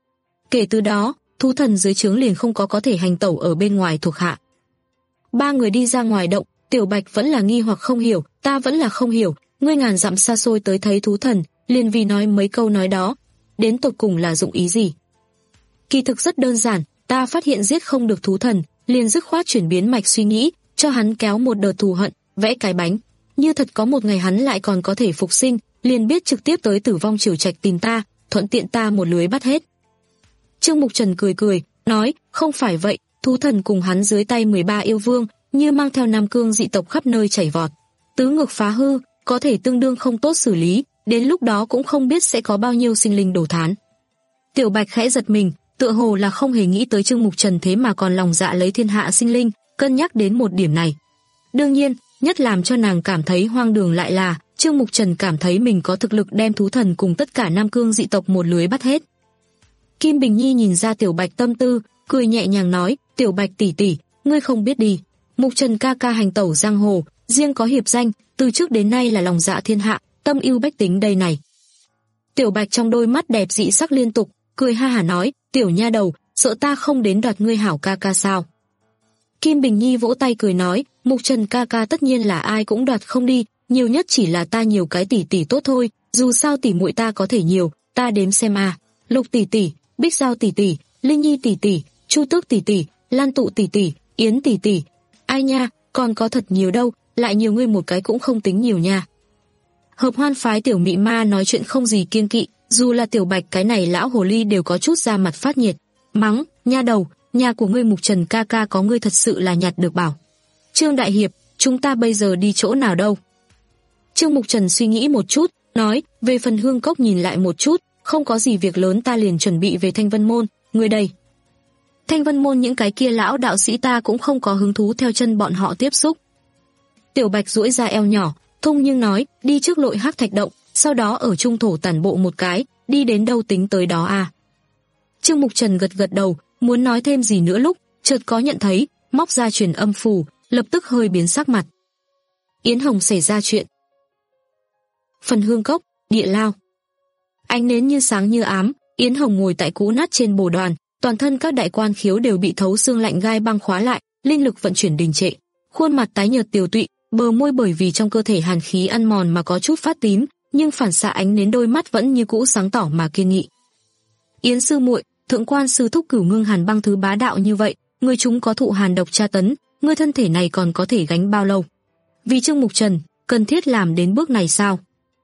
Kể từ đó, thú thần dưới trướng liền không có có thể hành tẩu ở bên ngoài thuộc hạ. Ba người đi ra ngoài động, Tiểu Bạch vẫn là nghi hoặc không hiểu, ta vẫn là không hiểu, ngươi ngàn dặm xa xôi tới thấy thú thần, liền vì nói mấy câu nói đó, đến tột cùng là dụng ý gì? Kỳ thực rất đơn giản, ta phát hiện giết không được thú thần, liền dứt khoát chuyển biến mạch suy nghĩ, cho hắn kéo một đợt thù hận, vẽ cái bánh. Như thật có một ngày hắn lại còn có thể phục sinh, liền biết trực tiếp tới Tử Vong Triều Trạch tìm ta, thuận tiện ta một lưới bắt hết. Trương Mục Trần cười cười, nói, không phải vậy, thú thần cùng hắn dưới tay mười ba yêu vương, như mang theo Nam Cương dị tộc khắp nơi chảy vọt. Tứ ngược phá hư, có thể tương đương không tốt xử lý, đến lúc đó cũng không biết sẽ có bao nhiêu sinh linh đổ thán. Tiểu Bạch khẽ giật mình, tựa hồ là không hề nghĩ tới Trương Mục Trần thế mà còn lòng dạ lấy thiên hạ sinh linh, cân nhắc đến một điểm này. Đương nhiên, nhất làm cho nàng cảm thấy hoang đường lại là, Trương Mục Trần cảm thấy mình có thực lực đem thú thần cùng tất cả Nam Cương dị tộc một lưới bắt hết. Kim Bình Nhi nhìn ra Tiểu Bạch tâm tư, cười nhẹ nhàng nói, Tiểu Bạch tỷ tỷ, ngươi không biết đi, Mục Trần ca ca hành tẩu giang hồ, riêng có hiệp danh, từ trước đến nay là lòng dạ thiên hạ, tâm ưu bách tính đây này. Tiểu Bạch trong đôi mắt đẹp dị sắc liên tục, cười ha hả nói, tiểu nha đầu, sợ ta không đến đoạt ngươi hảo ca ca sao? Kim Bình Nhi vỗ tay cười nói, Mục Trần ca ca tất nhiên là ai cũng đoạt không đi, nhiều nhất chỉ là ta nhiều cái tỷ tỷ tốt thôi, dù sao tỷ muội ta có thể nhiều, ta đếm xem a, Lục tỷ tỷ, Bích Giao tỷ tỷ, Linh Nhi tỷ tỷ, Chu Tước tỷ tỷ, Lan Tụ tỷ tỷ, Yến tỷ tỷ. Ai nha, còn có thật nhiều đâu, lại nhiều ngươi một cái cũng không tính nhiều nha. Hợp Hoan phái tiểu mị ma nói chuyện không gì kiêng kỵ, dù là Tiểu Bạch cái này lão hồ ly đều có chút ra mặt phát nhiệt, mắng, nha đầu, nhà của ngươi Mục Trần ca ca có ngươi thật sự là nhặt được bảo. Trương đại hiệp, chúng ta bây giờ đi chỗ nào đâu? Trương Mục Trần suy nghĩ một chút, nói, về phần Hương Cốc nhìn lại một chút, không có gì việc lớn ta liền chuẩn bị về Thanh Vân Môn, ngươi đây. Thanh Vân Môn những cái kia lão đạo sĩ ta cũng không có hứng thú theo chân bọn họ tiếp xúc. Tiểu Bạch duỗi ra eo nhỏ, thung nhưng nói, đi trước Lội Hắc Thạch Động, sau đó ở trung thổ tản bộ một cái, đi đến đâu tính tới đó à. Trương Mục Trần gật gật đầu, muốn nói thêm gì nữa lúc, chợt có nhận thấy, móc ra truyền âm phù, lập tức hơi biến sắc mặt. Yến Hồng xảy ra chuyện. Phần Hương Cốc, địa lao. Ánh nến như sáng như ám, Yến Hồng ngồi tại cũ nát trên bồ đoàn, toàn thân các đại quan khiếu đều bị thấu xương lạnh gai băng khóa lại, linh lực vận chuyển đình trệ. Khuôn mặt tái nhợt tiều tụy, bờ môi bởi vì trong cơ thể hàn khí ăn mòn mà có chút phát tím, nhưng phản xạ ánh đến đôi mắt vẫn như cũ sáng tỏ mà kiên nghị. Yến sư muội, thượng quan sư thúc cửu ngưng hàn băng thứ bá đạo như vậy, người chúng có thụ hàn độc tra tấn, ngươi thân thể này còn có thể gánh bao lâu? Vì Trương Mục Trần, cần thiết làm đến bước này sao?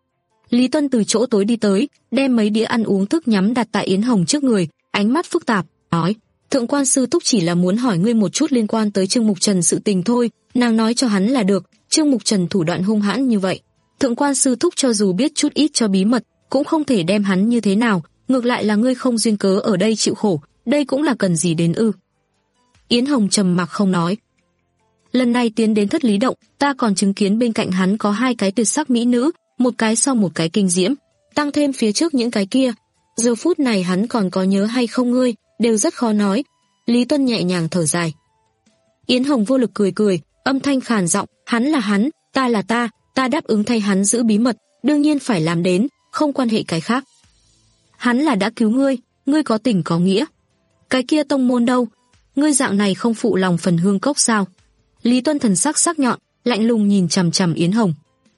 Lý Tuân từ chỗ tối đi tới, đem mấy đĩa ăn uống thức nhắm đặt tại Yến Hồng trước người, ánh mắt phức tạp, nói: "Thượng quan sư thúc chỉ là muốn hỏi ngươi một chút liên quan tới Trương Mục Trần sự tình thôi, nàng nói cho hắn là được, Trương Mục Trần thủ đoạn hung hãn như vậy, thượng quan sư thúc cho dù biết chút ít cho bí mật, cũng không thể đem hắn như thế nào, ngược lại là ngươi không duyên cớ ở đây chịu khổ, đây cũng là cần gì đến ư?" Yến Hồng trầm mặc không nói. Lần này tiến đến Thất Lý Động, ta còn chứng kiến bên cạnh hắn có hai cái tuyệt sắc mỹ nữ, một cái sau một cái kinh diễm, tăng thêm phía trước những cái kia. Giờ phút này hắn còn có nhớ hay không ngươi, đều rất khó nói. Lý Tuân nhẹ nhàng thở dài. Yến Hồng vô lực cười cười, âm thanh khàn giọng, hắn là hắn, ta là ta, ta đáp ứng thay hắn giữ bí mật, đương nhiên phải làm đến, không quan hệ cái khác. Hắn là đã cứu ngươi, ngươi có tình có nghĩa. Cái kia tông môn đâu? Ngươi dạng này không phụ lòng Phần Hương Cốc sao? Lý Tuân thần sắc sắc nhọn, lạnh lùng nhìn chằm chằm Yến Hồng.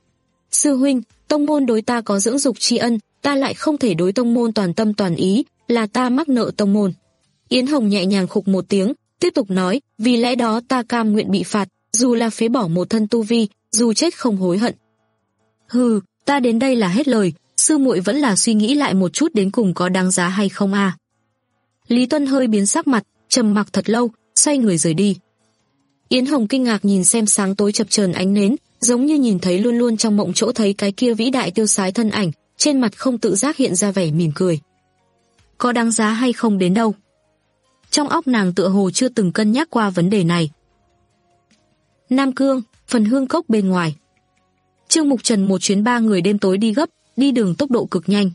Sư huynh, tông môn đối ta có dưỡng dục tri ân, ta lại không thể đối tông môn toàn tâm toàn ý, là ta mắc nợ tông môn. Yến Hồng nhẹ nhàng khục một tiếng, tiếp tục nói, vì lẽ đó ta cam nguyện bị phạt, dù là phế bỏ một thân tu vi, dù chết không hối hận. Hừ, ta đến đây là hết lời, sư muội vẫn là suy nghĩ lại một chút đến cùng có đáng giá hay không a. À? Lý Tuân hơi biến sắc mặt, trầm mặc thật lâu, xoay người rời đi. Yến Hồng kinh ngạc nhìn xem sáng tối chập chờn ánh nến, giống như nhìn thấy luôn luôn trong mộng chỗ thấy cái kia vĩ đại tiêu sái thân ảnh, trên mặt không tự giác hiện ra vẻ mỉm cười. Có đáng giá hay không đến đâu? Trong óc nàng tựa hồ chưa từng cân nhắc qua vấn đề này. Nam Cương, Phần Hương Cốc bên ngoài. Trương Mục Trần một chuyến ba người đêm tối đi gấp, đi đường tốc độ cực nhanh.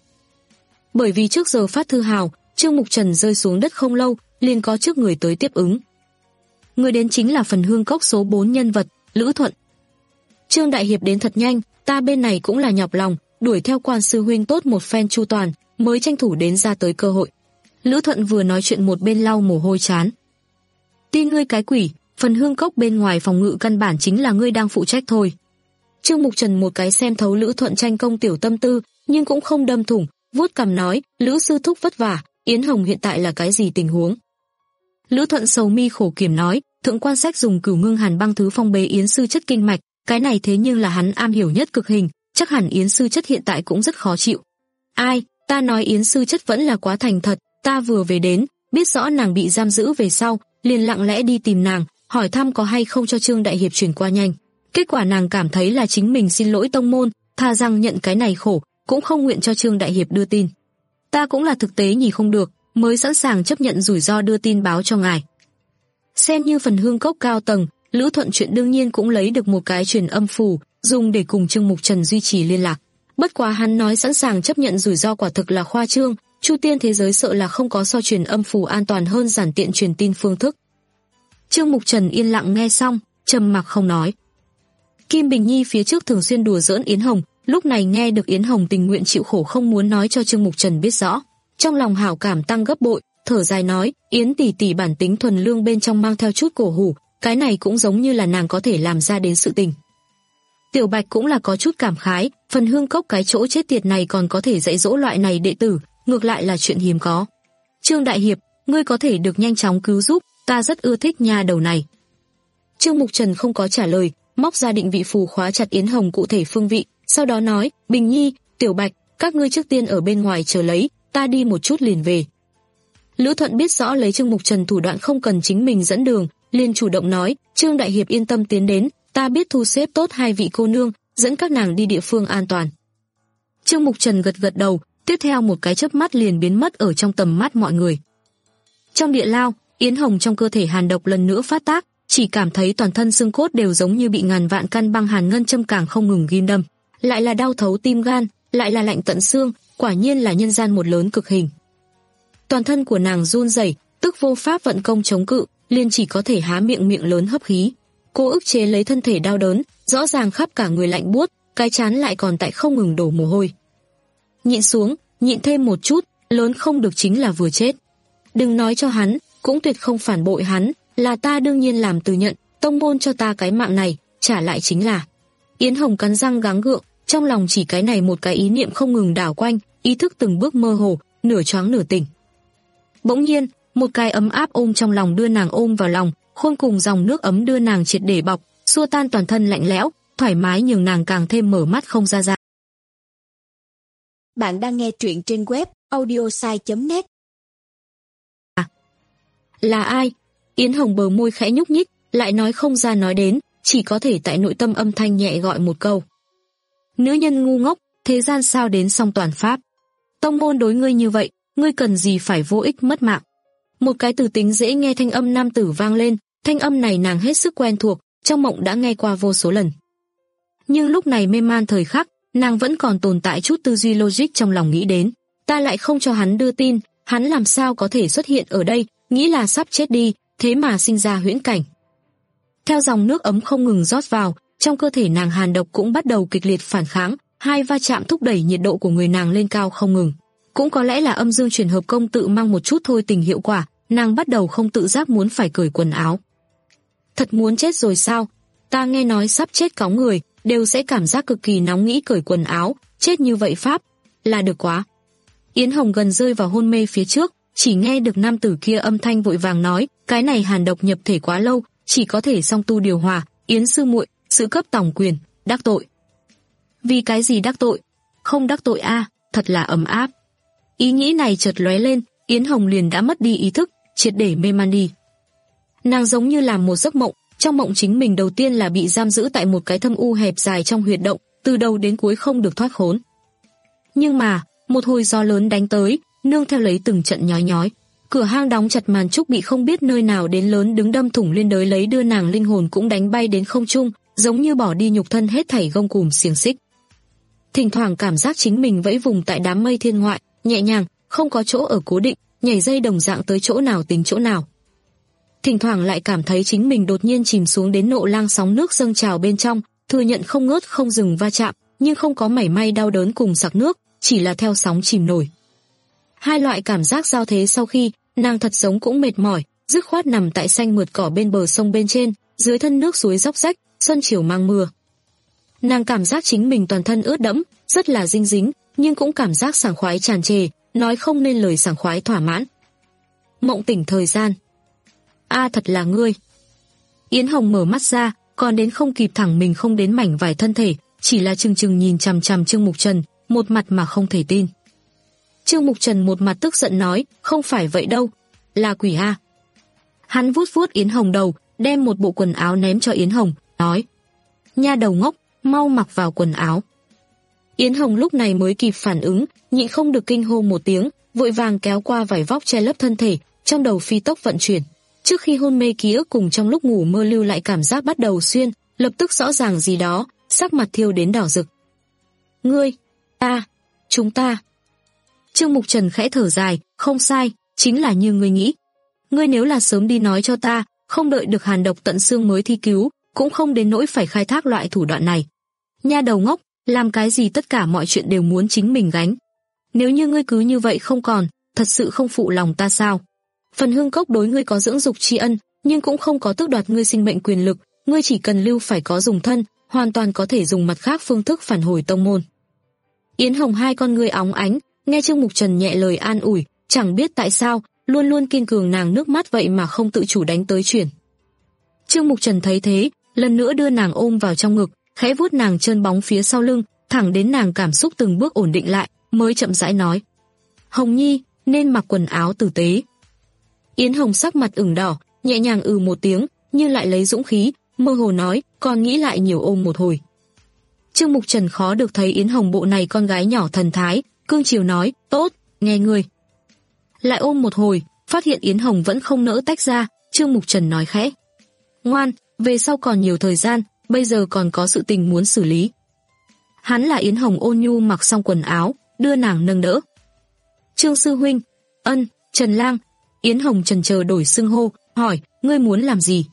Bởi vì trước giờ phát thư hào, Trương Mục Trần rơi xuống đất không lâu, liền có trước người tới tiếp ứng. Người đến chính là Phần Hương Cốc số bốn nhân vật, Lữ Thuận. Trương đại hiệp đến thật nhanh, ta bên này cũng là nhọc lòng, đuổi theo quan sư huynh tốt một phen chu toàn, mới tranh thủ đến ra tới cơ hội. Lữ Thuận vừa nói chuyện một bên lau mồ hôi chán. Tin ngươi cái quỷ, Phần Hương Cốc bên ngoài phòng ngự căn bản chính là ngươi đang phụ trách thôi. Trương Mục Trần một cái xem thấu Lữ Thuận tranh công tiểu tâm tư, nhưng cũng không đâm thủng, vuốt cằm nói, Lữ sư thúc vất vả, Yến Hồng hiện tại là cái gì tình huống? Lữ Thuận sầu mi khổ kiểm nói, thượng quan sách dùng cửu ngưng hàn băng thứ phong bế Yến sư chất kinh mạch, cái này thế nhưng là hắn am hiểu nhất cực hình, chắc hẳn Yến sư chất hiện tại cũng rất khó chịu. Ai, ta nói Yến sư chất vẫn là quá thành thật, ta vừa về đến, biết rõ nàng bị giam giữ về sau, liền lặng lẽ đi tìm nàng, hỏi thăm có hay không cho Trương đại hiệp chuyển qua nhanh. Kết quả nàng cảm thấy là chính mình xin lỗi tông môn, tha rằng nhận cái này khổ, cũng không nguyện cho Trương đại hiệp đưa tin. Ta cũng là thực tế nhỉ không được, mới sẵn sàng chấp nhận rủi ro đưa tin báo cho ngài. Xem như Phần Hương Cốc cao tầng, Lữ Thuận chuyện đương nhiên cũng lấy được một cái truyền âm phù, dùng để cùng Trương Mục Trần duy trì liên lạc. Bất quá hắn nói sẵn sàng chấp nhận rủi ro quả thực là khoa trương, Chu tiên thế giới sợ là không có so truyền âm phù an toàn hơn giản tiện truyền tin phương thức. Trương Mục Trần yên lặng nghe xong, trầm mặc không nói. Kim Bình Nhi phía trước thường xuyên đùa giỡn Yến Hồng, lúc này nghe được Yến Hồng tình nguyện chịu khổ không muốn nói cho Trương Mục Trần biết rõ, trong lòng hảo cảm tăng gấp bội, thở dài nói, Yến tỷ tỷ bản tính thuần lương bên trong mang theo chút cổ hủ, cái này cũng giống như là nàng có thể làm ra đến sự tình. Tiểu Bạch cũng là có chút cảm khái, Phần Hương Cốc cái chỗ chết tiệt này còn có thể dạy dỗ loại này đệ tử, ngược lại là chuyện hiếm có. Trương đại hiệp, ngươi có thể được nhanh chóng cứu giúp, ta rất ưa thích nha đầu này. Trương Mục Trần không có trả lời, móc ra định vị phù khóa chặt Yến Hồng cụ thể phương vị, sau đó nói, Bình Nhi, Tiểu Bạch, các ngươi trước tiên ở bên ngoài chờ lấy, ta đi một chút liền về. Lữ Thuận biết rõ lấy Trương Mục Trần thủ đoạn không cần chính mình dẫn đường, liền chủ động nói, Trương đại hiệp yên tâm tiến đến, ta biết thu xếp tốt hai vị cô nương, dẫn các nàng đi địa phương an toàn. Trương Mục Trần gật gật đầu, tiếp theo một cái chớp mắt liền biến mất ở trong tầm mắt mọi người. Trong địa lao, Yến Hồng trong cơ thể hàn độc lần nữa phát tác, chỉ cảm thấy toàn thân xương cốt đều giống như bị ngàn vạn căn băng hàn ngân châm càng không ngừng ghim đâm, lại là đau thấu tim gan, lại là lạnh tận xương, quả nhiên là nhân gian một lớn cực hình. Toàn thân của nàng run rẩy, tức vô pháp vận công chống cự, liền chỉ có thể há miệng miệng lớn hấp khí. Cô ức chế lấy thân thể đau đớn, rõ ràng khắp cả người lạnh buốt, cái trán lại còn tại không ngừng đổ mồ hôi. Nhịn xuống, nhịn thêm một chút, lớn không được chính là vừa chết. Đừng nói cho hắn, cũng tuyệt không phản bội hắn, là ta đương nhiên làm từ nhận, tông môn cho ta cái mạng này, trả lại chính là. Yến Hồng cắn răng gắng gượng, trong lòng chỉ cái này một cái ý niệm không ngừng đảo quanh, ý thức từng bước mơ hồ, nửa choáng nửa tỉnh. Bỗng nhiên, một cái ấm áp ôm trong lòng đưa nàng ôm vào lòng, khôn cùng dòng nước ấm đưa nàng triệt để bọc, xua tan toàn thân lạnh lẽo, thoải mái nhường nàng càng thêm mở mắt không ra ra. Bạn đang nghe truyện trên web audiosai chấm net. À, là ai? Yến Hồng bờ môi khẽ nhúc nhích, lại nói không ra nói đến, chỉ có thể tại nội tâm âm thanh nhẹ gọi một câu. Nữ nhân ngu ngốc, thế gian sao đến song toàn pháp. Tông môn đối ngươi như vậy, ngươi cần gì phải vô ích mất mạng. Một cái từ tính dễ nghe thanh âm nam tử vang lên, thanh âm này nàng hết sức quen thuộc, trong mộng đã nghe qua vô số lần. Nhưng lúc này mê man thời khắc, nàng vẫn còn tồn tại chút tư duy logic trong lòng nghĩ đến. Ta lại không cho hắn đưa tin, hắn làm sao có thể xuất hiện ở đây, nghĩ là sắp chết đi, thế mà sinh ra huyễn cảnh. Theo dòng nước ấm không ngừng rót vào, trong cơ thể nàng hàn độc cũng bắt đầu kịch liệt phản kháng, hai va chạm thúc đẩy nhiệt độ của người nàng lên cao không ngừng. Cũng có lẽ là âm dương chuyển hợp công tự mang một chút thôi tình hiệu quả, nàng bắt đầu không tự giác muốn phải cởi quần áo. Thật muốn chết rồi sao? Ta nghe nói sắp chết có người, đều sẽ cảm giác cực kỳ nóng nghĩ cởi quần áo, chết như vậy pháp, là được quá. Yến Hồng gần rơi vào hôn mê phía trước, chỉ nghe được nam tử kia âm thanh vội vàng nói, cái này hàn độc nhập thể quá lâu, chỉ có thể song tu điều hòa, Yến sư muội, sự cấp tổng quyền, đắc tội. Vì cái gì đắc tội? Không đắc tội a, à, thật là ấm áp. Ý nghĩ này chợt lóe lên, Yến Hồng liền đã mất đi ý thức, triệt để mê man đi. Nàng giống như làm một giấc mộng, trong mộng chính mình đầu tiên là bị giam giữ tại một cái thâm u hẹp dài trong huyệt động, từ đầu đến cuối không được thoát khốn. Nhưng mà, một hồi gió lớn đánh tới, nương theo lấy từng trận nhói nhói. Cửa hang đóng chặt, màn trúc bị không biết nơi nào đến lớn đứng đâm thủng liên đới lấy đưa nàng linh hồn cũng đánh bay đến không trung, giống như bỏ đi nhục thân hết thảy gông cùm xiềng xích. Thỉnh thoảng cảm giác chính mình vẫy vùng tại đám mây thiên ngoại, nhẹ nhàng, không có chỗ ở cố định, nhảy dây đồng dạng tới chỗ nào tính chỗ nào. Thỉnh thoảng lại cảm thấy chính mình đột nhiên chìm xuống đến nộ lang sóng nước dâng trào bên trong, thừa nhận không ngớt không dừng va chạm, nhưng không có mảy may đau đớn cùng sặc nước, chỉ là theo sóng chìm nổi. Hai loại cảm giác giao thế sau khi, nàng thật giống cũng mệt mỏi, dứt khoát nằm tại xanh mượt cỏ bên bờ sông bên trên, dưới thân nước suối róc rách, xuân chiều mang mưa. Nàng cảm giác chính mình toàn thân ướt đẫm, rất là dinh dính, nhưng cũng cảm giác sảng khoái tràn trề, nói không nên lời sảng khoái thỏa mãn. Mộng tỉnh thời gian. A thật là ngươi. Yến Hồng mở mắt ra, còn đến không kịp thẳng mình không đến mảnh vải thân thể, chỉ là chừng chừng nhìn chằm chằm Trương Mục Trần, một mặt mà không thể tin. Trương Mục Trần một mặt tức giận nói, không phải vậy đâu, là quỷ a. Hắn vuốt vuốt Yến Hồng đầu, đem một bộ quần áo ném cho Yến Hồng, nói: nha đầu ngốc, mau mặc vào quần áo. Yến Hồng lúc này mới kịp phản ứng, nhịn không được kinh hô một tiếng, vội vàng kéo qua vải vóc che lấp thân thể, trong đầu phi tốc vận chuyển. Trước khi hôn mê ký ức cùng trong lúc ngủ mơ lưu lại cảm giác bắt đầu xuyên, lập tức rõ ràng gì đó, sắc mặt thiêu đến đỏ rực. Ngươi, ta, chúng ta. Trương Mục Trần khẽ thở dài, không sai, chính là như ngươi nghĩ. Ngươi nếu là sớm đi nói cho ta, không đợi được hàn độc tận xương mới thi cứu, cũng không đến nỗi phải khai thác loại thủ đoạn này. Nha đầu ngốc, làm cái gì tất cả mọi chuyện đều muốn chính mình gánh. Nếu như ngươi cứ như vậy không còn, thật sự không phụ lòng ta sao? Phần hương cốc đối ngươi có dưỡng dục tri ân, nhưng cũng không có tước đoạt ngươi sinh mệnh quyền lực, ngươi chỉ cần lưu phải có dùng thân, hoàn toàn có thể dùng mặt khác phương thức phản hồi tông môn. Yến Hồng hai con ngươi óng ánh, nghe Trương Mục Trần nhẹ lời an ủi, chẳng biết tại sao, luôn luôn kiên cường nàng nước mắt vậy mà không tự chủ đánh tới chuyển. Trương Mục Trần thấy thế, lần nữa đưa nàng ôm vào trong ngực, khẽ vuốt nàng trơn bóng phía sau lưng, thẳng đến nàng cảm xúc từng bước ổn định lại, mới chậm rãi nói: Hồng Nhi, nên mặc quần áo tử tế. Yến Hồng sắc mặt ửng đỏ, nhẹ nhàng ừ một tiếng, nhưng lại lấy dũng khí, mơ hồ nói, còn nghĩ lại nhiều ôm một hồi. Trương Mục Trần khó được thấy Yến Hồng bộ này con gái nhỏ thần thái, cương chiều nói, tốt, nghe ngươi. Lại ôm một hồi, phát hiện Yến Hồng vẫn không nỡ tách ra, Trương Mục Trần nói khẽ: ngoan, về sau còn nhiều thời gian, bây giờ còn có sự tình muốn xử lý. Hắn là Yến Hồng ôn nhu mặc xong quần áo, đưa nàng nâng đỡ. Trương sư huynh, ân, Trần lang. Yến Hồng chần chờ đổi xưng hô, hỏi, ngươi muốn làm gì?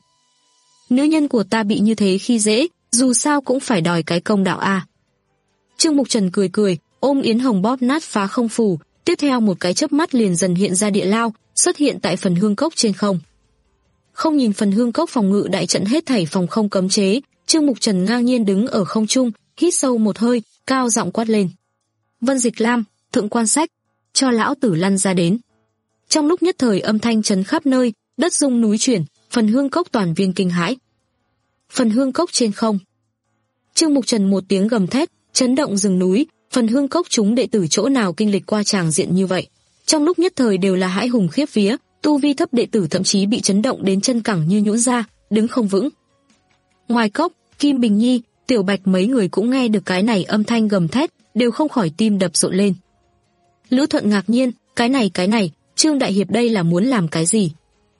Nữ nhân của ta bị như thế khi dễ, dù sao cũng phải đòi cái công đạo a. Trương Mục Trần cười cười, ôm Yến Hồng bóp nát phá không phù, Tiếp theo một cái chớp mắt liền dần hiện ra địa lao, xuất hiện tại phần hương cốc trên không. Không nhìn phần hương cốc phòng ngự đại trận hết thảy phòng không cấm chế, Trương Mục Trần ngang nhiên đứng ở không trung, hít sâu một hơi, cao giọng quát lên: "Vân Dịch Lam, Thượng Quan Sách, cho lão tử lăn ra đến!" Trong lúc nhất thời âm thanh chấn khắp nơi, đất rung núi chuyển, phần hương cốc toàn viên kinh hãi. Phần hương cốc trên không. Trương Mục Trần một tiếng gầm thét, chấn động rừng núi, phần hương cốc chúng đệ tử chỗ nào kinh lịch qua tràng diện như vậy. Trong lúc nhất thời đều là hãi hùng khiếp vía, tu vi thấp đệ tử thậm chí bị chấn động đến chân cẳng như nhũn ra, đứng không vững. Ngoài cốc, Kim Bình Nhi, Tiểu Bạch mấy người cũng nghe được cái này âm thanh gầm thét, đều không khỏi tim đập rộn lên. Lữ Thuận ngạc nhiên, cái này cái này, Trương đại hiệp đây là muốn làm cái gì?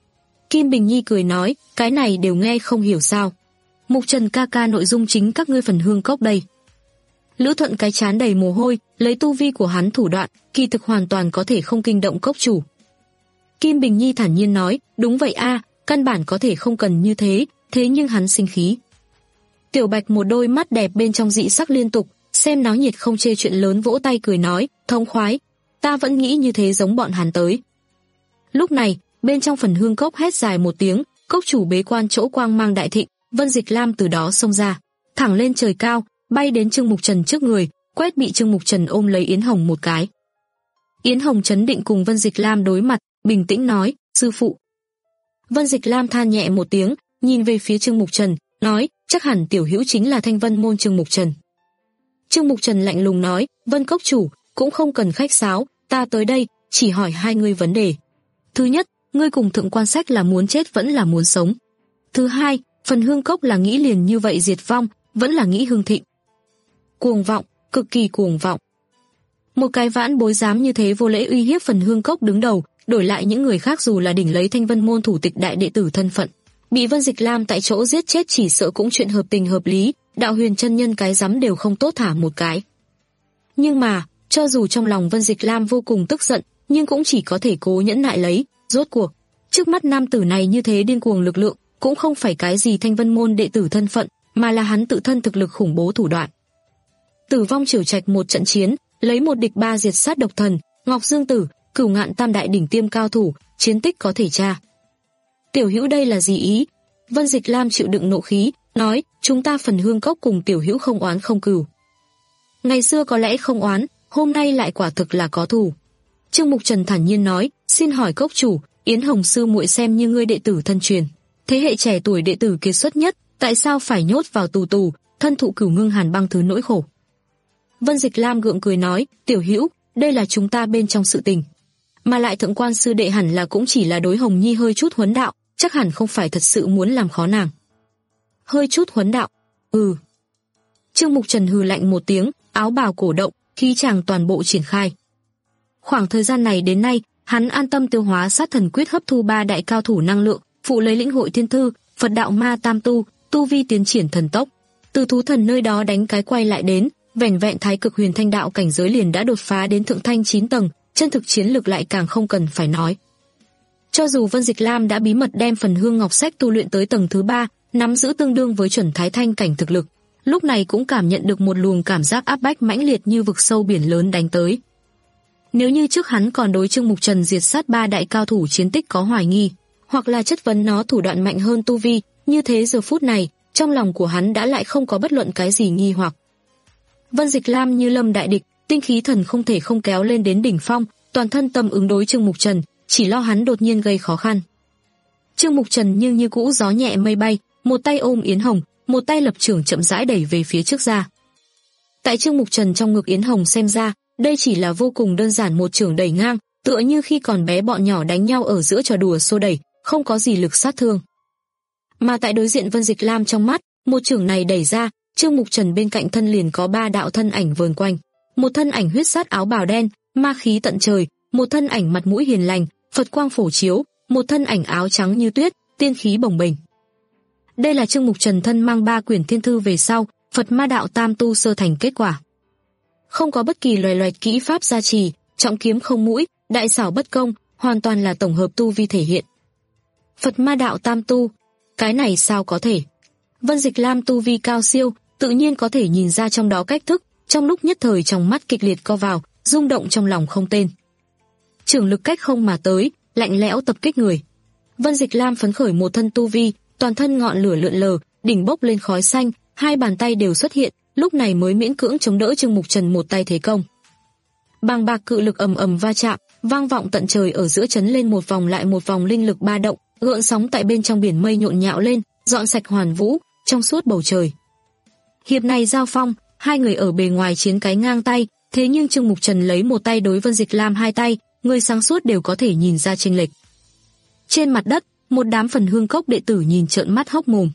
Kim Bình Nhi cười nói, cái này đều nghe không hiểu sao? Mục Trần ca ca nội dung chính các ngươi phần hương cốc đây. Lữ Thuận cái trán đầy mồ hôi, lấy tu vi của hắn thủ đoạn, kỳ thực hoàn toàn có thể không kinh động cốc chủ. Kim Bình Nhi thản nhiên nói, đúng vậy a, căn bản có thể không cần như thế, thế nhưng hắn sinh khí. Tiểu Bạch một đôi mắt đẹp bên trong dị sắc liên tục, xem náo nhiệt không chê chuyện lớn vỗ tay cười nói, thông khoái, ta vẫn nghĩ như thế giống bọn hắn tới. Lúc này, bên trong phần hương cốc hét dài một tiếng, cốc chủ bế quan chỗ quang mang đại thịnh, Vân Dịch Lam từ đó xông ra, thẳng lên trời cao, bay đến Trương Mục Trần trước người, quét bị Trương Mục Trần ôm lấy Yến Hồng một cái. Yến Hồng chấn định cùng Vân Dịch Lam đối mặt, bình tĩnh nói, sư phụ. Vân Dịch Lam than nhẹ một tiếng, nhìn về phía Trương Mục Trần, nói, chắc hẳn tiểu hữu chính là Thanh Vân môn Trương Mục Trần. Trương Mục Trần lạnh lùng nói, Vân cốc chủ, cũng không cần khách sáo, ta tới đây, chỉ hỏi hai ngươi vấn đề. Thứ nhất, ngươi cùng Thượng Quan Sách là muốn chết vẫn là muốn sống? Thứ hai, phần hương cốc là nghĩ liền như vậy diệt vong, vẫn là nghĩ hưng thịnh? Cuồng vọng, cực kỳ cuồng vọng. Một cái vãn bối dám như thế vô lễ uy hiếp phần hương cốc đứng đầu, đổi lại những người khác dù là đỉnh lấy Thanh Vân môn thủ tịch đại đệ tử thân phận, bị Vân Dịch Lam tại chỗ giết chết chỉ sợ cũng chuyện hợp tình hợp lý, đạo huyền chân nhân cái dám đều không tốt thả một cái. Nhưng mà, cho dù trong lòng Vân Dịch Lam vô cùng tức giận, nhưng cũng chỉ có thể cố nhẫn nại lấy, rốt cuộc, trước mắt nam tử này như thế điên cuồng lực lượng, cũng không phải cái gì Thanh Vân môn đệ tử thân phận, mà là hắn tự thân thực lực khủng bố thủ đoạn. Tử vong triều trạch một trận chiến, lấy một địch ba diệt sát độc thần, Ngọc Dương Tử, Cửu Ngạn tam đại đỉnh tiêm cao thủ, chiến tích có thể tra. Tiểu hữu đây là gì ý? Vân Dịch Lam chịu đựng nộ khí, nói, chúng ta phần hương cốc cùng tiểu hữu không oán không cừu. Ngày xưa có lẽ không oán, hôm nay lại quả thực là có thù. Trương Mục Trần thản nhiên nói, xin hỏi cốc chủ, Yến Hồng sư muội xem như ngươi đệ tử thân truyền, thế hệ trẻ tuổi đệ tử kiệt xuất nhất, tại sao phải nhốt vào tù tù, thân thụ cửu ngưng hàn băng thứ nỗi khổ? Vân Dịch Lam gượng cười nói, tiểu hữu, đây là chúng ta bên trong sự tình. Mà lại Thượng Quan sư đệ hẳn là cũng chỉ là đối Hồng Nhi hơi chút huấn đạo, chắc hẳn không phải thật sự muốn làm khó nàng. Hơi chút huấn đạo? Ừ. Trương Mục Trần hừ lạnh một tiếng, áo bào cổ động, khí chàng toàn bộ triển khai. Khoảng thời gian này đến nay, hắn an tâm tiêu hóa sát thần quyết, hấp thu ba đại cao thủ năng lượng, phụ lấy lĩnh hội thiên thư, Phật đạo ma tam tu, tu vi tiến triển thần tốc. Từ thú thần nơi đó đánh cái quay lại đến, vẻn vẹn thái cực huyền thanh đạo cảnh giới liền đã đột phá đến thượng thanh chín tầng, chân thực chiến lực lại càng không cần phải nói. Cho dù Vân Dịch Lam đã bí mật đem phần hương ngọc sách tu luyện tới tầng thứ ba, nắm giữ tương đương với chuẩn thái thanh cảnh thực lực, lúc này cũng cảm nhận được một luồng cảm giác áp bách mãnh liệt như vực sâu biển lớn đánh tới. Nếu như trước hắn còn đối Trương Mục Trần diệt sát ba đại cao thủ chiến tích có hoài nghi, hoặc là chất vấn nó thủ đoạn mạnh hơn tu vi, như thế giờ phút này, trong lòng của hắn đã lại không có bất luận cái gì nghi hoặc. Vân Dịch Lam như lâm đại địch, tinh khí thần không thể không kéo lên đến đỉnh phong, toàn thân tâm ứng đối Trương Mục Trần, chỉ lo hắn đột nhiên gây khó khăn. Trương Mục Trần nhưng như cũ gió nhẹ mây bay, một tay ôm Yến Hồng, một tay lập trưởng chậm rãi đẩy về phía trước ra. Tại Trương Mục Trần trong ngực Yến Hồng xem ra, đây chỉ là vô cùng đơn giản một chưởng đẩy ngang, tựa như khi còn bé bọn nhỏ đánh nhau ở giữa trò đùa xô đẩy, không có gì lực sát thương. Mà tại đối diện Vân Dịch Lam trong mắt, một chưởng này đẩy ra, Trương Mục Trần bên cạnh thân liền có ba đạo thân ảnh vờn quanh, một thân ảnh huyết sát áo bào đen, ma khí tận trời, một thân ảnh mặt mũi hiền lành, Phật quang phổ chiếu, một thân ảnh áo trắng như tuyết, tiên khí bồng bềnh. Đây là Trương Mục Trần thân mang ba quyển thiên thư về sau, Phật ma đạo tam tu sơ thành kết quả. Không có bất kỳ loài loẹt kỹ pháp gia trì, trọng kiếm không mũi, đại xảo bất công, hoàn toàn là tổng hợp tu vi thể hiện. Phật ma đạo tam tu, cái này sao có thể? Vân Dịch Lam tu vi cao siêu, tự nhiên có thể nhìn ra trong đó cách thức, trong lúc nhất thời trong mắt kịch liệt co vào, rung động trong lòng không tên. Trưởng lực cách không mà tới, lạnh lẽo tập kích người. Vân Dịch Lam phấn khởi một thân tu vi, toàn thân ngọn lửa lượn lờ, đỉnh bốc lên khói xanh, hai bàn tay đều xuất hiện, lúc này mới miễn cưỡng chống đỡ Trương Mục Trần một tay thế công. Bàng bạc cự lực ầm ầm va chạm, vang vọng tận trời, ở giữa chấn lên một vòng lại một vòng linh lực ba động, gợn sóng tại bên trong biển mây nhộn nhạo lên, dọn sạch hoàn vũ trong suốt bầu trời. Hiệp này giao phong, hai người ở bề ngoài chiến cái ngang tay, thế nhưng Trương Mục Trần lấy một tay đối Vân Dịch Lam hai tay, người sáng suốt đều có thể nhìn ra chênh lệch. Trên mặt đất, một đám Phần Hương Cốc đệ tử nhìn trợn mắt hốc mồm.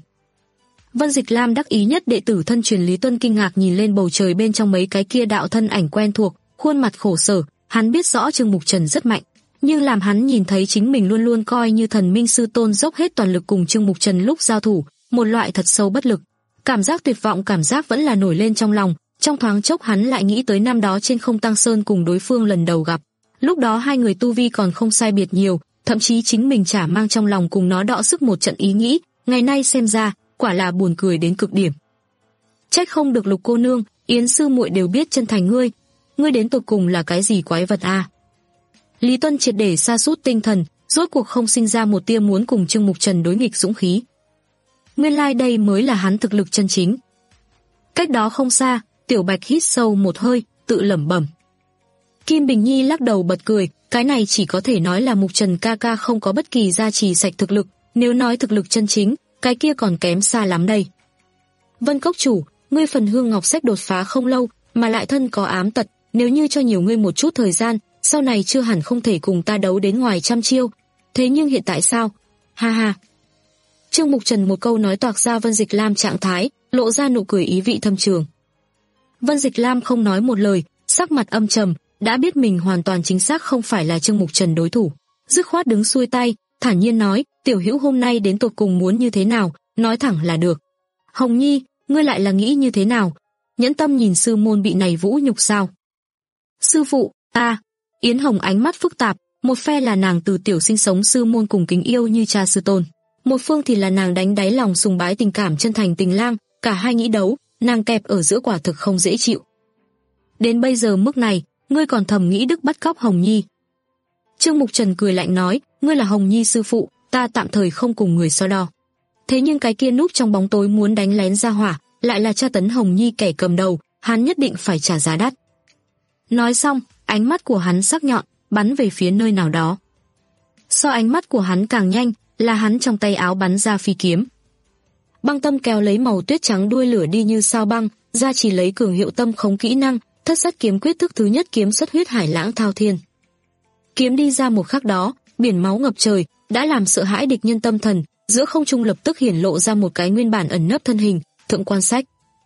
Vân Dịch Lam đắc ý nhất đệ tử thân truyền Lý Tuân kinh ngạc nhìn lên bầu trời bên trong mấy cái kia đạo thân ảnh quen thuộc, khuôn mặt khổ sở, hắn biết rõ Trương Mục Trần rất mạnh, nhưng làm hắn nhìn thấy chính mình luôn luôn coi như thần minh sư tôn dốc hết toàn lực cùng Trương Mục Trần lúc giao thủ, một loại thật sâu bất lực. Cảm giác tuyệt vọng cảm giác vẫn là nổi lên trong lòng, trong thoáng chốc hắn lại nghĩ tới năm đó trên Không Tăng Sơn cùng đối phương lần đầu gặp. Lúc đó hai người tu vi còn không sai biệt nhiều, thậm chí chính mình chả mang trong lòng cùng nó đọ sức một trận ý nghĩ, ngày nay xem ra, quả là buồn cười đến cực điểm. Trách không được Lục cô nương, Yến sư muội đều biết chân thành ngươi, ngươi đến tột cùng là cái gì quái vật a? Lý Tuân triệt để sa sút tinh thần, rốt cuộc không sinh ra một tia muốn cùng Trương Mục Trần đối nghịch dũng khí. Nguyên lai đây mới là hắn thực lực chân chính. Cách đó không xa, Tiểu Bạch hít sâu một hơi, tự lẩm bẩm. Kim Bình Nhi lắc đầu bật cười, cái này chỉ có thể nói là Mục Trần ca ca không có bất kỳ gia trì sạch thực lực, nếu nói thực lực chân chính, cái kia còn kém xa lắm đây. Vân Cốc chủ, ngươi Phần Hương Ngọc Sách đột phá không lâu, mà lại thân có ám tật, nếu như cho nhiều ngươi một chút thời gian, sau này chưa hẳn không thể cùng ta đấu đến ngoài trăm chiêu. Thế nhưng hiện tại sao? Ha ha. Trương Mục Trần một câu nói toạc ra Vân Dịch Lam trạng thái, lộ ra nụ cười ý vị thâm trường. Vân Dịch Lam không nói một lời, sắc mặt âm trầm, đã biết mình hoàn toàn chính xác không phải là Trương Mục Trần đối thủ, dứt khoát đứng xuôi tay, thản nhiên nói, tiểu hữu hôm nay đến tột cùng muốn như thế nào, nói thẳng là được. Hồng Nhi, ngươi lại là nghĩ như thế nào? Nhẫn tâm nhìn sư môn bị này vũ nhục sao? Sư phụ, ta, Yến Hồng ánh mắt phức tạp, một phe là nàng từ tiểu sinh sống sư môn cùng kính yêu như cha sư tôn, một phương thì là nàng đánh đáy lòng sùng bái tình cảm chân thành tình lang, cả hai nghĩ đấu, nàng kẹp ở giữa quả thực không dễ chịu. Đến bây giờ mức này, ngươi còn thầm nghĩ đức bắt cóc Hồng Nhi. Trương Mục Trần cười lạnh nói, ngươi là Hồng Nhi sư phụ, ta tạm thời không cùng người so đo. Thế nhưng cái kia núp trong bóng tối muốn đánh lén ra hỏa, lại là tra tấn Hồng Nhi kẻ cầm đầu, hắn nhất định phải trả giá đắt. Nói xong, ánh mắt của hắn sắc nhọn, bắn về phía nơi nào đó. So ánh mắt của hắn càng nhanh, là hắn trong tay áo bắn ra phi kiếm. Băng tâm kéo lấy màu tuyết trắng đuôi lửa đi như sao băng, ra chỉ lấy cường hiệu tâm khống kỹ năng, thất sát kiếm quyết thức thứ nhất kiếm xuất huyết hải lãng thao thiên. Kiếm đi ra một khắc đó, biển máu ngập trời, đã làm sợ hãi địch nhân tâm thần, giữa không trung lập tức hiển lộ ra một cái nguyên bản ẩn nấp thân hình, Thượng Quan Sách.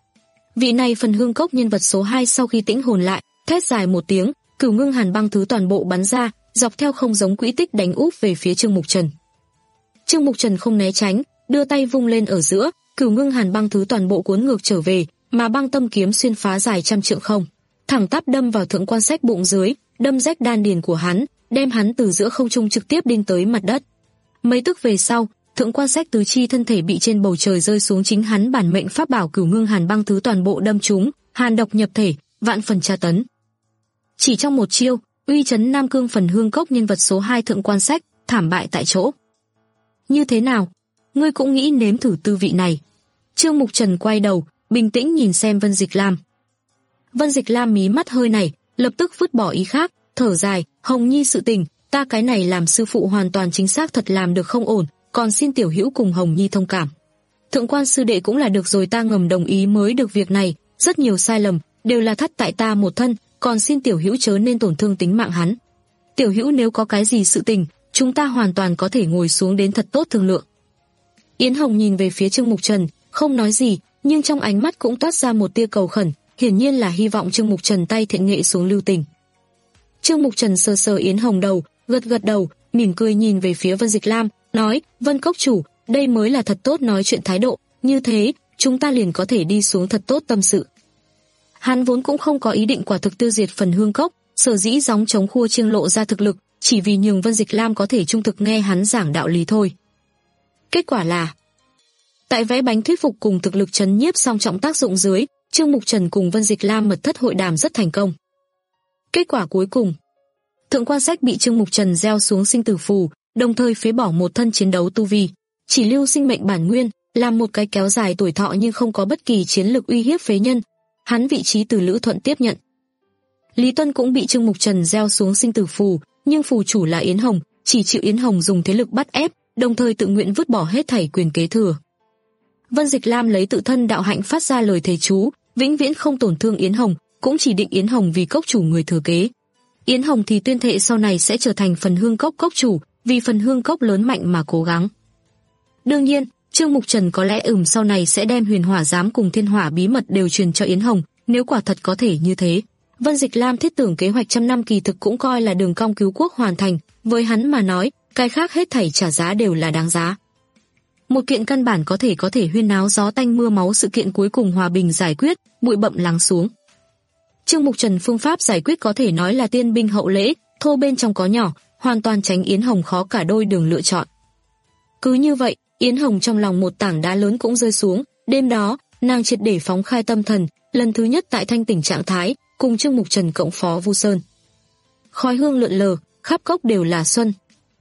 Vị này Phần Hương Cốc nhân vật số hai sau khi tĩnh hồn lại, thét dài một tiếng, cửu ngưng hàn băng thứ toàn bộ bắn ra, dọc theo không giống quỹ tích đánh úp về phía Trương Mục Trần. Trương Mục Trần không né tránh, đưa tay vung lên ở giữa, cửu ngưng hàn băng thứ toàn bộ cuốn ngược trở về, mà băng tâm kiếm xuyên phá dài trăm trượng không, thẳng tắp đâm vào Thượng Quan Sách bụng dưới, đâm rách đan điền của hắn, đem hắn từ giữa không trung trực tiếp đinh tới mặt đất. Mấy tức về sau, Thượng Quan Sách tứ chi thân thể bị trên bầu trời rơi xuống chính hắn bản mệnh pháp bảo cửu ngưng hàn băng thứ toàn bộ đâm trúng, hàn độc nhập thể, vạn phần tra tấn. Chỉ trong một chiêu, uy chấn Nam Cương Phần Hương Cốc nhân vật số hai Thượng Quan Sách thảm bại tại chỗ. Như thế nào? Ngươi cũng nghĩ nếm thử tư vị này? Trương Mục Trần quay đầu, bình tĩnh nhìn xem Vân Dịch Lam. Vân Dịch Lam mí mắt hơi nảy, lập tức vứt bỏ ý khác, thở dài, Hồng Nhi sự tình, ta cái này làm sư phụ hoàn toàn chính xác thật làm được không ổn, còn xin tiểu hữu cùng Hồng Nhi thông cảm. Thượng Quan sư đệ cũng là được rồi, ta ngầm đồng ý mới được việc này, rất nhiều sai lầm đều là thất tại ta một thân, còn xin tiểu hữu chớ nên tổn thương tính mạng hắn. Tiểu hữu nếu có cái gì sự tình, chúng ta hoàn toàn có thể ngồi xuống đến thật tốt thương lượng. Yến Hồng nhìn về phía Trương Mục Trần, không nói gì, nhưng trong ánh mắt cũng toát ra một tia cầu khẩn, hiển nhiên là hy vọng Trương Mục Trần tay thiện nghệ xuống lưu tình. Trương Mục Trần sờ sờ Yến Hồng đầu, gật gật đầu, mỉm cười nhìn về phía Vân Dịch Lam, nói, Vân Cốc chủ, đây mới là thật tốt nói chuyện thái độ, như thế, chúng ta liền có thể đi xuống thật tốt tâm sự. Hắn vốn cũng không có ý định quả thực tiêu diệt Phần Hương Cốc, sở dĩ gióng chống khua chiêng lộ ra thực lực, chỉ vì nhường Vân Dịch Lam có thể trung thực nghe hắn giảng đạo lý thôi. Kết quả là, tại vẽ bánh thuyết phục cùng thực lực trấn nhiếp song trọng tác dụng dưới, Trương Mục Trần cùng Vân Dịch Lam mật thất hội đàm rất thành công. Kết quả cuối cùng, Thượng quan Sách bị Trương Mục Trần gieo xuống sinh tử phù, đồng thời phế bỏ một thân chiến đấu tu vi, chỉ lưu sinh mệnh bản nguyên, làm một cái kéo dài tuổi thọ nhưng không có bất kỳ chiến lực uy hiếp phế nhân. Hắn vị trí từ Lữ Thuận tiếp nhận. Lý Tuân cũng bị Trương Mục Trần gieo xuống sinh tử phù, nhưng phù chủ là Yến Hồng, chỉ chịu Yến Hồng dùng thế lực bắt ép, đồng thời tự nguyện vứt bỏ hết thảy quyền kế thừa. Vân Dịch Lam lấy tự thân đạo hạnh phát ra lời thề chú, vĩnh viễn không tổn thương Yến Hồng, cũng chỉ định Yến Hồng vì cốc chủ người thừa kế. Yến Hồng thì tuyên thệ sau này sẽ trở thành Phần Hương Cốc cốc chủ, vì Phần Hương Cốc lớn mạnh mà cố gắng. Đương nhiên, Trương Mục Trần có lẽ ừm sau này sẽ đem Huyền Hỏa Giám cùng Thiên Hỏa bí mật đều truyền cho Yến Hồng, nếu quả thật có thể như thế. Vân Dịch Lam thiết tưởng kế hoạch trăm năm kỳ thực cũng coi là đường cong cứu quốc hoàn thành, với hắn mà nói, cái khác hết thảy trả giá đều là đáng giá. Một kiện căn bản có thể có thể huyên náo gió tanh mưa máu sự kiện cuối cùng hòa bình giải quyết, bụi bặm lắng xuống. Trương Mục Trần phương pháp giải quyết có thể nói là tiên binh hậu lễ, thô bên trong có nhỏ, hoàn toàn tránh Yến Hồng khó cả đôi đường lựa chọn. Cứ như vậy, Yến Hồng trong lòng một tảng đá lớn cũng rơi xuống, đêm đó, nàng triệt để phóng khai tâm thần, lần thứ nhất tại thanh tỉnh trạng thái, cùng Trương Mục Trần cộng phó Vu Sơn. Khói hương lượn lờ, khắp cốc đều là xuân.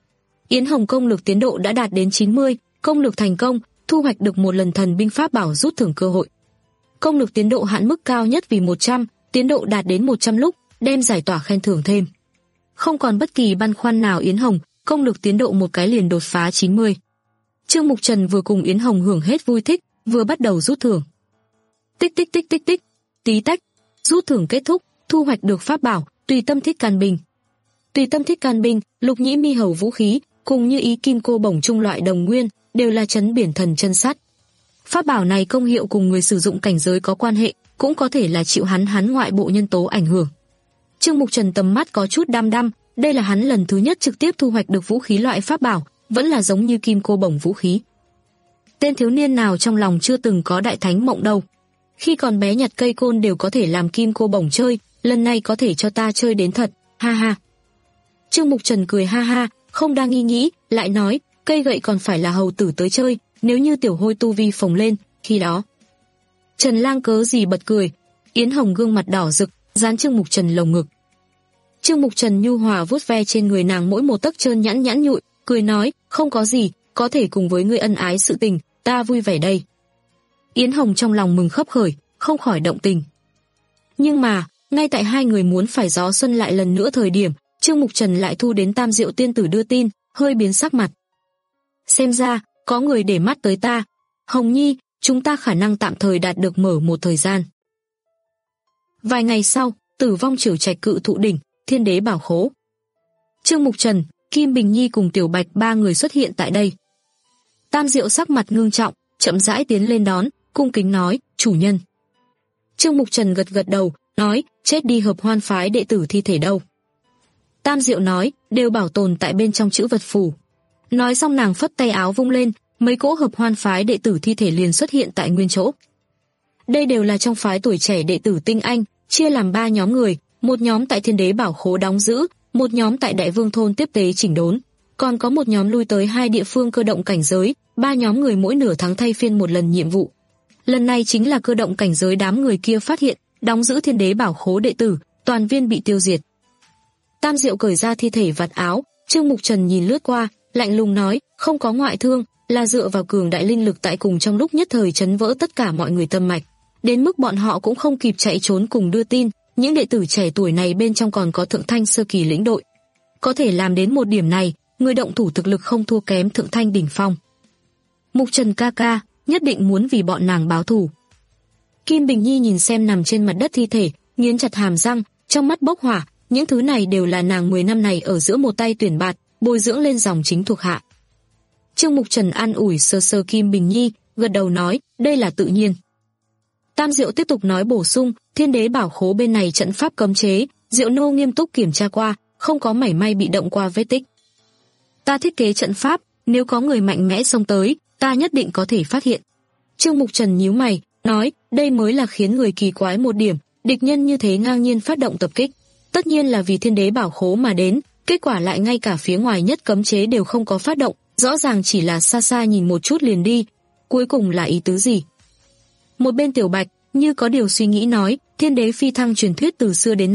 Yến Hồng công lực tiến độ đã đạt đến chín mươi, công lực thành công, thu hoạch được một lần thần binh pháp bảo rút thưởng cơ hội. Công lực tiến độ hạn mức cao nhất vì một trăm, tiến độ đạt đến một trăm lúc, đem giải tỏa khen thưởng thêm. Không còn bất kỳ băn khoăn nào Yến Hồng, công lực tiến độ một cái liền đột phá chín mươi. Trương Mục Trần vừa cùng Yến Hồng hưởng hết vui thích, vừa bắt đầu rút thưởng. Tích tích tích tích tích, tí tách, rút thưởng kết thúc, thu hoạch được pháp bảo Tùy Tâm Thích Can Binh. Tùy Tâm Thích Can Binh, lục nhĩ mi hầu vũ khí, cùng như ý kim cô bổng trung loại đồng nguyên, đều là trấn biển thần chân sắt. Pháp bảo này công hiệu cùng người sử dụng cảnh giới có quan hệ, cũng có thể là chịu hắn hắn ngoại bộ nhân tố ảnh hưởng. Trương Mục Trần tầm mắt có chút đăm đăm, đây là hắn lần thứ nhất trực tiếp thu hoạch được vũ khí loại pháp bảo, vẫn là giống như kim cô bổng vũ khí. Tên thiếu niên nào trong lòng chưa từng có đại thánh mộng đâu. Khi còn bé nhặt cây côn đều có thể làm kim cô bổng chơi, lần này có thể cho ta chơi đến thật, ha ha. Trương Mục Trần cười ha ha, không đang nghi nghĩ, lại nói, cây gậy còn phải là hầu tử tới chơi, nếu như tiểu hôi tu vi phồng lên, khi đó. Trần Lang cớ gì bật cười, Yến Hồng gương mặt đỏ rực, dán Trương Mục Trần lồng ngực. Trương Mục Trần nhu hòa vuốt ve trên người nàng mỗi một tấc trơn nhẵn nhẵn nhụi, cười nói, không có gì, có thể cùng với ngươi ân ái sự tình, ta vui vẻ đây. Yến Hồng trong lòng mừng khấp khởi, không khỏi động tình. Nhưng mà, ngay tại hai người muốn phải gió xuân lại lần nữa thời điểm, Trương Mục Trần lại thu đến Tam Diệu tiên tử đưa tin, hơi biến sắc mặt. Xem ra, có người để mắt tới ta. Hồng Nhi, chúng ta khả năng tạm thời đạt được mở một thời gian. Vài ngày sau, Tử Vong Triều Trạch cự thụ đỉnh, Thiên Đế Bảo Khố. Trương Mục Trần, Kim Bình Nhi cùng Tiểu Bạch ba người xuất hiện tại đây. Tam Diệu sắc mặt ngưng trọng, chậm rãi tiến lên đón, cung kính nói, chủ nhân. Trương Mục Trần gật gật đầu, nói, chết đi Hợp Hoan phái đệ tử thi thể đâu? Tam Diệu nói, đều bảo tồn tại bên trong chữ vật phủ. Nói xong nàng phất tay áo vung lên, mấy cỗ Hợp Hoan phái đệ tử thi thể liền xuất hiện tại nguyên chỗ. Đây đều là trong phái tuổi trẻ đệ tử tinh anh, chia làm ba nhóm người, một nhóm tại Thiên Đế Bảo Khố đóng giữ, một nhóm tại Đại Vương thôn tiếp tế chỉnh đốn, còn có một nhóm lui tới hai địa phương cơ động cảnh giới, ba nhóm người mỗi nửa tháng thay phiên một lần nhiệm vụ. Lần này chính là cơ động cảnh giới đám người kia phát hiện, đóng giữ Thiên Đế Bảo Khố đệ tử, toàn viên bị tiêu diệt. Tam Diệu cởi ra thi thể vạt áo, Trương Mục Trần nhìn lướt qua, lạnh lùng nói, không có ngoại thương, là dựa vào cường đại linh lực tại cùng trong lúc nhất thời chấn vỡ tất cả mọi người tâm mạch. Đến mức bọn họ cũng không kịp chạy trốn cùng đưa tin, những đệ tử trẻ tuổi này bên trong còn có Thượng Thanh sơ kỳ lĩnh đội. Có thể làm đến một điểm này, người động thủ thực lực không thua kém Thượng Thanh đỉnh phong. Mục Trần ca ca, nhất định muốn vì bọn nàng báo thù. Kim Bình Nhi nhìn xem nằm trên mặt đất thi thể, nghiến chặt hàm răng, trong mắt bốc hỏa, những thứ này đều là nàng mười năm này ở giữa một tay tuyển bạt, bồi dưỡng lên dòng chính thuộc hạ. Trương Mục Trần an ủi sơ sơ Kim Bình Nhi, gật đầu nói, đây là tự nhiên. Tam Diệu tiếp tục nói bổ sung, Thiên Đế Bảo Khố bên này trận pháp cấm chế, Diệu nô nghiêm túc kiểm tra qua, không có mảy may bị động qua vết tích. Ta thiết kế trận pháp, nếu có người mạnh mẽ xông tới, ta nhất định có thể phát hiện. Trương Mục Trần nhíu mày, nói, đây mới là khiến người kỳ quái một điểm, địch nhân như thế ngang nhiên phát động tập kích, tất nhiên là vì Thiên Đế Bảo Khố mà đến, kết quả lại ngay cả phía ngoài nhất cấm chế đều không có phát động, rõ ràng chỉ là xa xa nhìn một chút liền đi, cuối cùng là ý tứ gì? Một bên Tiểu Bạch như có điều suy nghĩ nói, Thiên Đế phi thăng truyền thuyết từ xưa đến nay,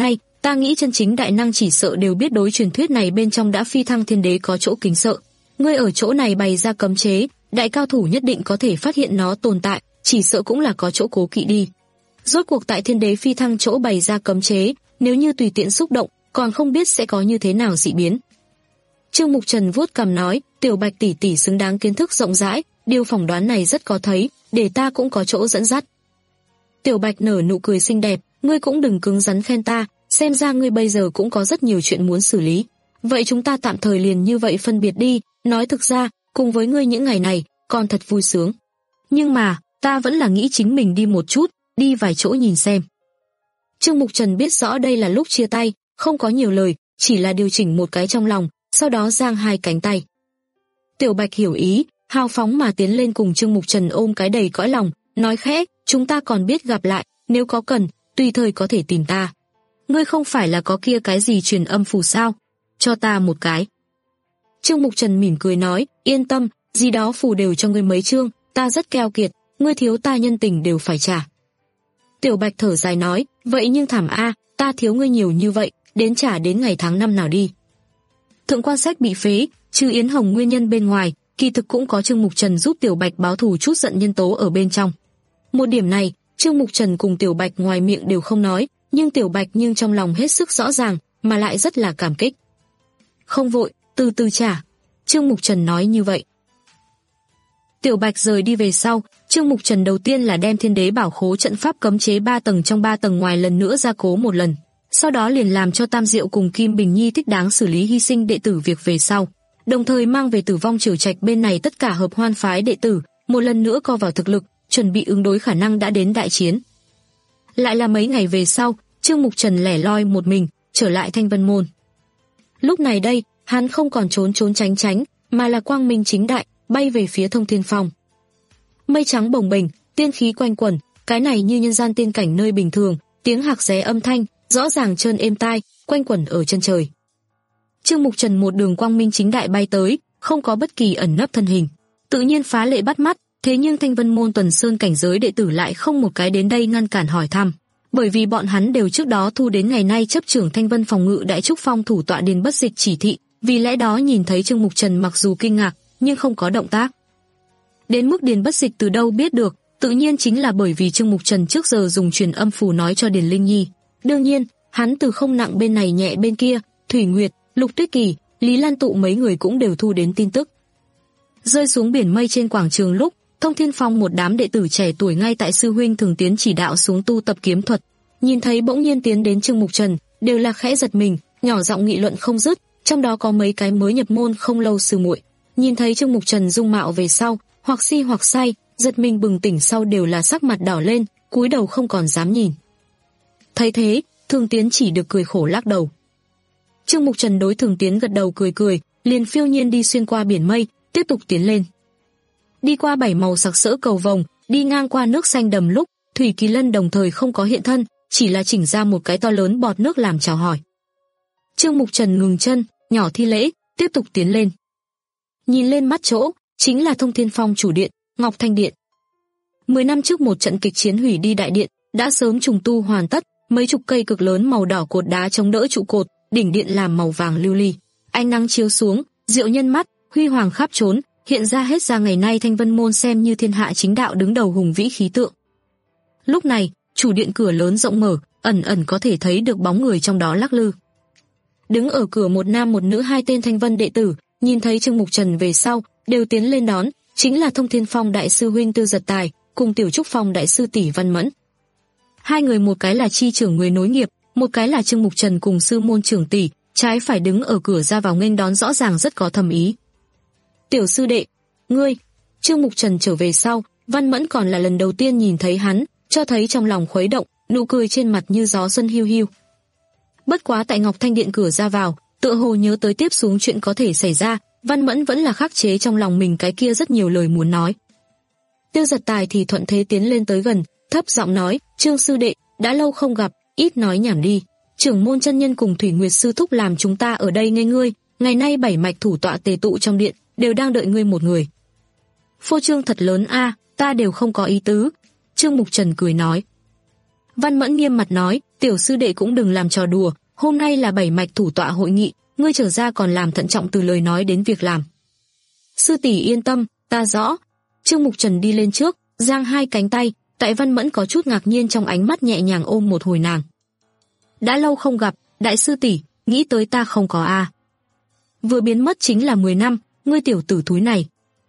Ta nghĩ chân chính đại năng chỉ sợ đều biết đối truyền thuyết này bên trong đã phi thăng thiên đế có chỗ kính sợ. Ngươi ở chỗ này bày ra cấm chế, đại cao thủ nhất định có thể phát hiện nó tồn tại, chỉ sợ cũng là có chỗ cố kỵ đi. Rốt cuộc tại thiên đế phi thăng chỗ bày ra cấm chế, nếu như tùy tiện xúc động, còn không biết sẽ có như thế nào dị biến. Trương Mục Trần vuốt cằm nói, Tiểu Bạch tỷ tỷ xứng đáng kiến thức rộng rãi, điều phỏng đoán này rất có thấy, để ta cũng có chỗ dẫn dắt. Tiểu Bạch nở nụ cười xinh đẹp, ngươi cũng đừng cứng rắn khen ta, xem ra ngươi bây giờ cũng có rất nhiều chuyện muốn xử lý. Vậy chúng ta tạm thời liền như vậy phân biệt đi, nói thực ra, cùng với ngươi những ngày này, còn thật vui sướng. Nhưng mà, ta vẫn là nghĩ chính mình đi một chút, đi vài chỗ nhìn xem. Trương Mục Trần biết rõ đây là lúc chia tay, không có nhiều lời, chỉ là điều chỉnh một cái trong lòng, sau đó giang hai cánh tay. Tiểu Bạch hiểu ý, hào phóng mà tiến lên cùng Trương Mục Trần ôm cái đầy cõi lòng, nói khẽ, chúng ta còn biết gặp lại, nếu có cần, tùy thời có thể tìm ta. Ngươi không phải là có kia cái gì truyền âm phù sao? Cho ta một cái. Trương Mục Trần mỉm cười nói, yên tâm, gì đó phù đều cho ngươi mấy chương, ta rất keo kiệt, ngươi thiếu ta nhân tình đều phải trả. Tiểu Bạch thở dài nói, vậy nhưng thảm a, ta thiếu ngươi nhiều như vậy, đến trả đến ngày tháng năm nào đi. Thượng quan sách bị phế, trừ Yến Hồng nguyên nhân bên ngoài, kỳ thực cũng có Trương Mục Trần giúp Tiểu Bạch báo thù chút giận nhân tố ở bên trong. Một điểm này, Trương Mục Trần cùng Tiểu Bạch ngoài miệng đều không nói, nhưng Tiểu Bạch nhưng trong lòng hết sức rõ ràng, mà lại rất là cảm kích. Không vội, từ từ trả. Trương Mục Trần nói như vậy. Tiểu Bạch rời đi về sau, Trương Mục Trần đầu tiên là đem Thiên Đế Bảo Khố trận pháp cấm chế ba tầng trong ba tầng ngoài lần nữa gia cố một lần. Sau đó liền làm cho Tam Diệu cùng Kim Bình Nhi thích đáng xử lý hy sinh đệ tử việc về sau, đồng thời mang về Tử Vong Triều Trạch bên này tất cả hợp hoan phái đệ tử, một lần nữa co vào thực lực, chuẩn bị ứng đối khả năng đã đến đại chiến. Lại là mấy ngày về sau, Trương Mục Trần lẻ loi một mình, trở lại Thanh Vân Môn. Lúc này đây, hắn không còn trốn trốn tránh tránh, mà là quang minh chính đại, bay về phía Thông Thiên Phong. Mây trắng bồng bềnh, tiên khí quanh quẩn, cái này như nhân gian tiên cảnh nơi bình thường, tiếng hạc ré âm thanh, rõ ràng trơn êm tai, quanh quẩn ở chân trời. Trương Mục Trần một đường quang minh chính đại bay tới, không có bất kỳ ẩn nấp thân hình, tự nhiên phá lệ bắt mắt, thế nhưng Thanh Vân Môn tuần sơn cảnh giới đệ tử lại không một cái đến đây ngăn cản hỏi thăm, bởi vì bọn hắn đều trước đó thu đến ngày nay chấp trưởng Thanh Vân phòng ngự Đại Trúc Phong thủ tọa Điền Bất Dịch chỉ thị, vì lẽ đó nhìn thấy Trương Mục Trần mặc dù kinh ngạc, nhưng không có động tác. Đến mức Điền Bất Dịch từ đâu biết được, tự nhiên chính là bởi vì Trương Mục Trần trước giờ dùng truyền âm phù nói cho Điền Linh Nhi. Đương nhiên, hắn từ không nặng bên này nhẹ bên kia, Thủy Nguyệt, Lục Tuyết Kỳ, Lý Lan Tụ mấy người cũng đều thu đến tin tức. Rơi xuống biển mây trên quảng trường lúc, Thông Thiên Phong một đám đệ tử trẻ tuổi ngay tại sư huynh Thường Tiến chỉ đạo xuống tu tập kiếm thuật, nhìn thấy bỗng nhiên tiến đến Trương Mục Trần, đều là khẽ giật mình, nhỏ giọng nghị luận không dứt, trong đó có mấy cái mới nhập môn không lâu sư muội, nhìn thấy Trương Mục Trần dung mạo về sau, hoặc si hoặc say, giật mình bừng tỉnh sau đều là sắc mặt đỏ lên, cúi đầu không còn dám nhìn. Thấy thế, Thường Tiến chỉ được cười khổ lắc đầu. Trương Mục Trần đối Thường Tiến gật đầu cười cười, liền phiêu nhiên đi xuyên qua biển mây, tiếp tục tiến lên. Đi qua bảy màu sặc sỡ cầu vồng, đi ngang qua nước xanh đầm lúc, Thủy Kỳ Lân đồng thời không có hiện thân, chỉ là chỉnh ra một cái to lớn bọt nước làm chào hỏi. Trương Mục Trần ngừng chân, nhỏ thi lễ, tiếp tục tiến lên. Nhìn lên mắt chỗ, chính là Thông Thiên Phong chủ điện, Ngọc Thanh Điện. Mười năm trước một trận kịch chiến hủy đi đại điện, đã sớm trùng tu hoàn tất, mấy chục cây cực lớn màu đỏ cột đá chống đỡ trụ cột, đỉnh điện làm màu vàng lưu ly. Ánh nắng chiếu xuống, diệu nhân mắt, huy hoàng khắp trốn, hiện ra hết ra ngày nay Thanh Vân Môn xem như thiên hạ chính đạo đứng đầu hùng vĩ khí tượng. Lúc này, chủ điện cửa lớn rộng mở, ẩn ẩn có thể thấy được bóng người trong đó lắc lư. Đứng ở cửa một nam một nữ hai tên Thanh Vân đệ tử, nhìn thấy Trương Mục Trần về sau, đều tiến lên đón, chính là Thông Thiên Phong đại sư huynh Tư Giật Tài, cùng Tiểu Trúc Phong đại sư tỷ Văn Mẫn. Hai người một cái là chi trưởng người nối nghiệp, một cái là Trương Mục Trần cùng sư môn trưởng tỷ, trái phải đứng ở cửa ra vào nghênh đón rõ ràng rất có thầm ý. Tiểu sư đệ, ngươi. Trương Mục Trần trở về sau, Văn Mẫn còn là lần đầu tiên nhìn thấy hắn, cho thấy trong lòng khuấy động, nụ cười trên mặt như gió xuân hiu hiu. Bất quá tại Ngọc Thanh Điện cửa ra vào, tựa hồ nhớ tới tiếp xuống chuyện có thể xảy ra, Văn Mẫn vẫn là khắc chế trong lòng mình cái kia rất nhiều lời muốn nói. Tiêu Giật Tài thì thuận thế tiến lên tới gần, thấp giọng nói, Trương sư đệ, đã lâu không gặp, ít nói nhảm đi. Trưởng môn chân nhân cùng Thủy Nguyệt sư thúc làm chúng ta ở đây ngây ngươi, ngày nay bảy mạch thủ tọa tề tụ trong điện, đều đang đợi ngươi một người. Phô trương thật lớn a, ta đều không có ý tứ. Trương Mục Trần cười nói. Văn Mẫn nghiêm mặt nói, tiểu sư đệ cũng đừng làm trò đùa, hôm nay là bảy mạch thủ tọa hội nghị, ngươi trở ra còn làm thận trọng từ lời nói đến việc làm. Sư tỷ yên tâm, ta rõ. Trương Mục Trần đi lên trước, giang hai cánh tay, tại Văn Mẫn có chút ngạc nhiên trong ánh mắt nhẹ nhàng ôm một hồi nàng. Đã lâu không gặp, đại sư tỷ, nghĩ tới ta không có a. À. Vừa biến mất chính là mười năm, ngươi tiểu tử thúi này.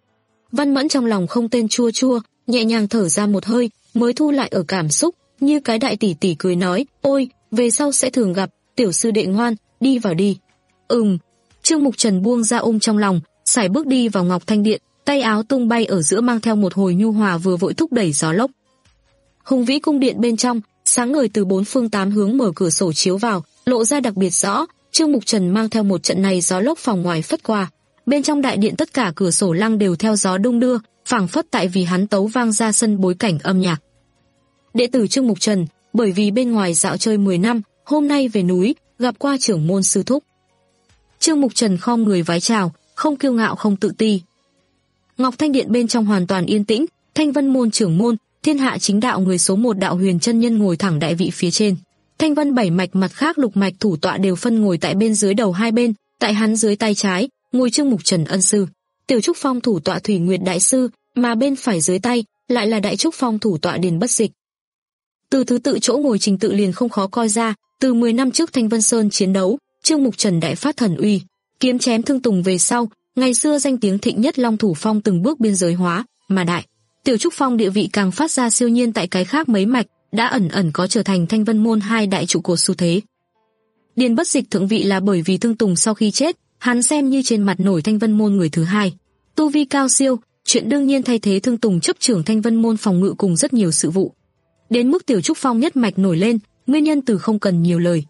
Văn Mẫn trong lòng không tên chua chua, nhẹ nhàng thở ra một hơi, mới thu lại ở cảm xúc, như cái đại tỷ tỷ cười nói, ôi, về sau sẽ thường gặp, tiểu sư đệ ngoan, đi vào đi. Ừm, Trương Mục Trần buông ra ôm trong lòng, sải bước đi vào Ngọc Thanh Điện, tay áo tung bay ở giữa mang theo một hồi nhu hòa vừa vội thúc đẩy gió lốc. Hùng vĩ cung điện bên trong, sáng ngời từ bốn phương tám hướng mở cửa sổ chiếu vào, lộ ra đặc biệt rõ, Trương Mục Trần mang theo một trận này gió lốc phòng ngoài phất qua. Bên trong đại điện tất cả cửa sổ lăng đều theo gió đung đưa, phảng phất tại vì hắn tấu vang ra sân bối cảnh âm nhạc. Đệ tử Trương Mục Trần, bởi vì bên ngoài dạo chơi mười năm, hôm nay về núi, gặp qua trưởng môn sư thúc. Trương Mục Trần khom người vái chào, không kiêu ngạo không tự ti. Ngọc Thanh Điện bên trong hoàn toàn yên tĩnh, Thanh Vân môn trưởng môn, thiên hạ chính đạo người số một Đạo Huyền chân nhân ngồi thẳng đại vị phía trên. Thanh Vân bảy mạch mặt khác lục mạch thủ tọa đều phân ngồi tại bên dưới đầu hai bên, tại hắn dưới tay trái, ngồi Trương Mục Trần ân sư, Tiểu Trúc Phong thủ tọa Thủy Nguyệt đại sư, mà bên phải dưới tay lại là Đại Trúc Phong thủ tọa Điền Bất Dịch. Từ thứ tự chỗ ngồi trình tự liền không khó coi ra, từ mười năm trước Thanh Vân Sơn chiến đấu, Trương Mục Trần đại phát thần uy, kiếm chém thương tùng về sau, ngày xưa danh tiếng thịnh nhất Long Thủ Phong từng bước biên giới hóa, mà Đại Tiểu Trúc Phong địa vị càng phát ra siêu nhiên tại cái khác mấy mạch, đã ẩn ẩn có trở thành Thanh Vân môn hai đại trụ cột xu thế. Điền Bất Dịch thượng vị là bởi vì Thương Tùng sau khi chết, hắn xem như trên mặt nổi Thanh Vân môn người thứ hai, tu vi cao siêu, chuyện đương nhiên thay thế Thương Tùng chấp trưởng Thanh Vân môn phòng ngự cùng rất nhiều sự vụ. Đến mức Tiểu Trúc Phong nhất mạch nổi lên, nguyên nhân từ không cần nhiều lời.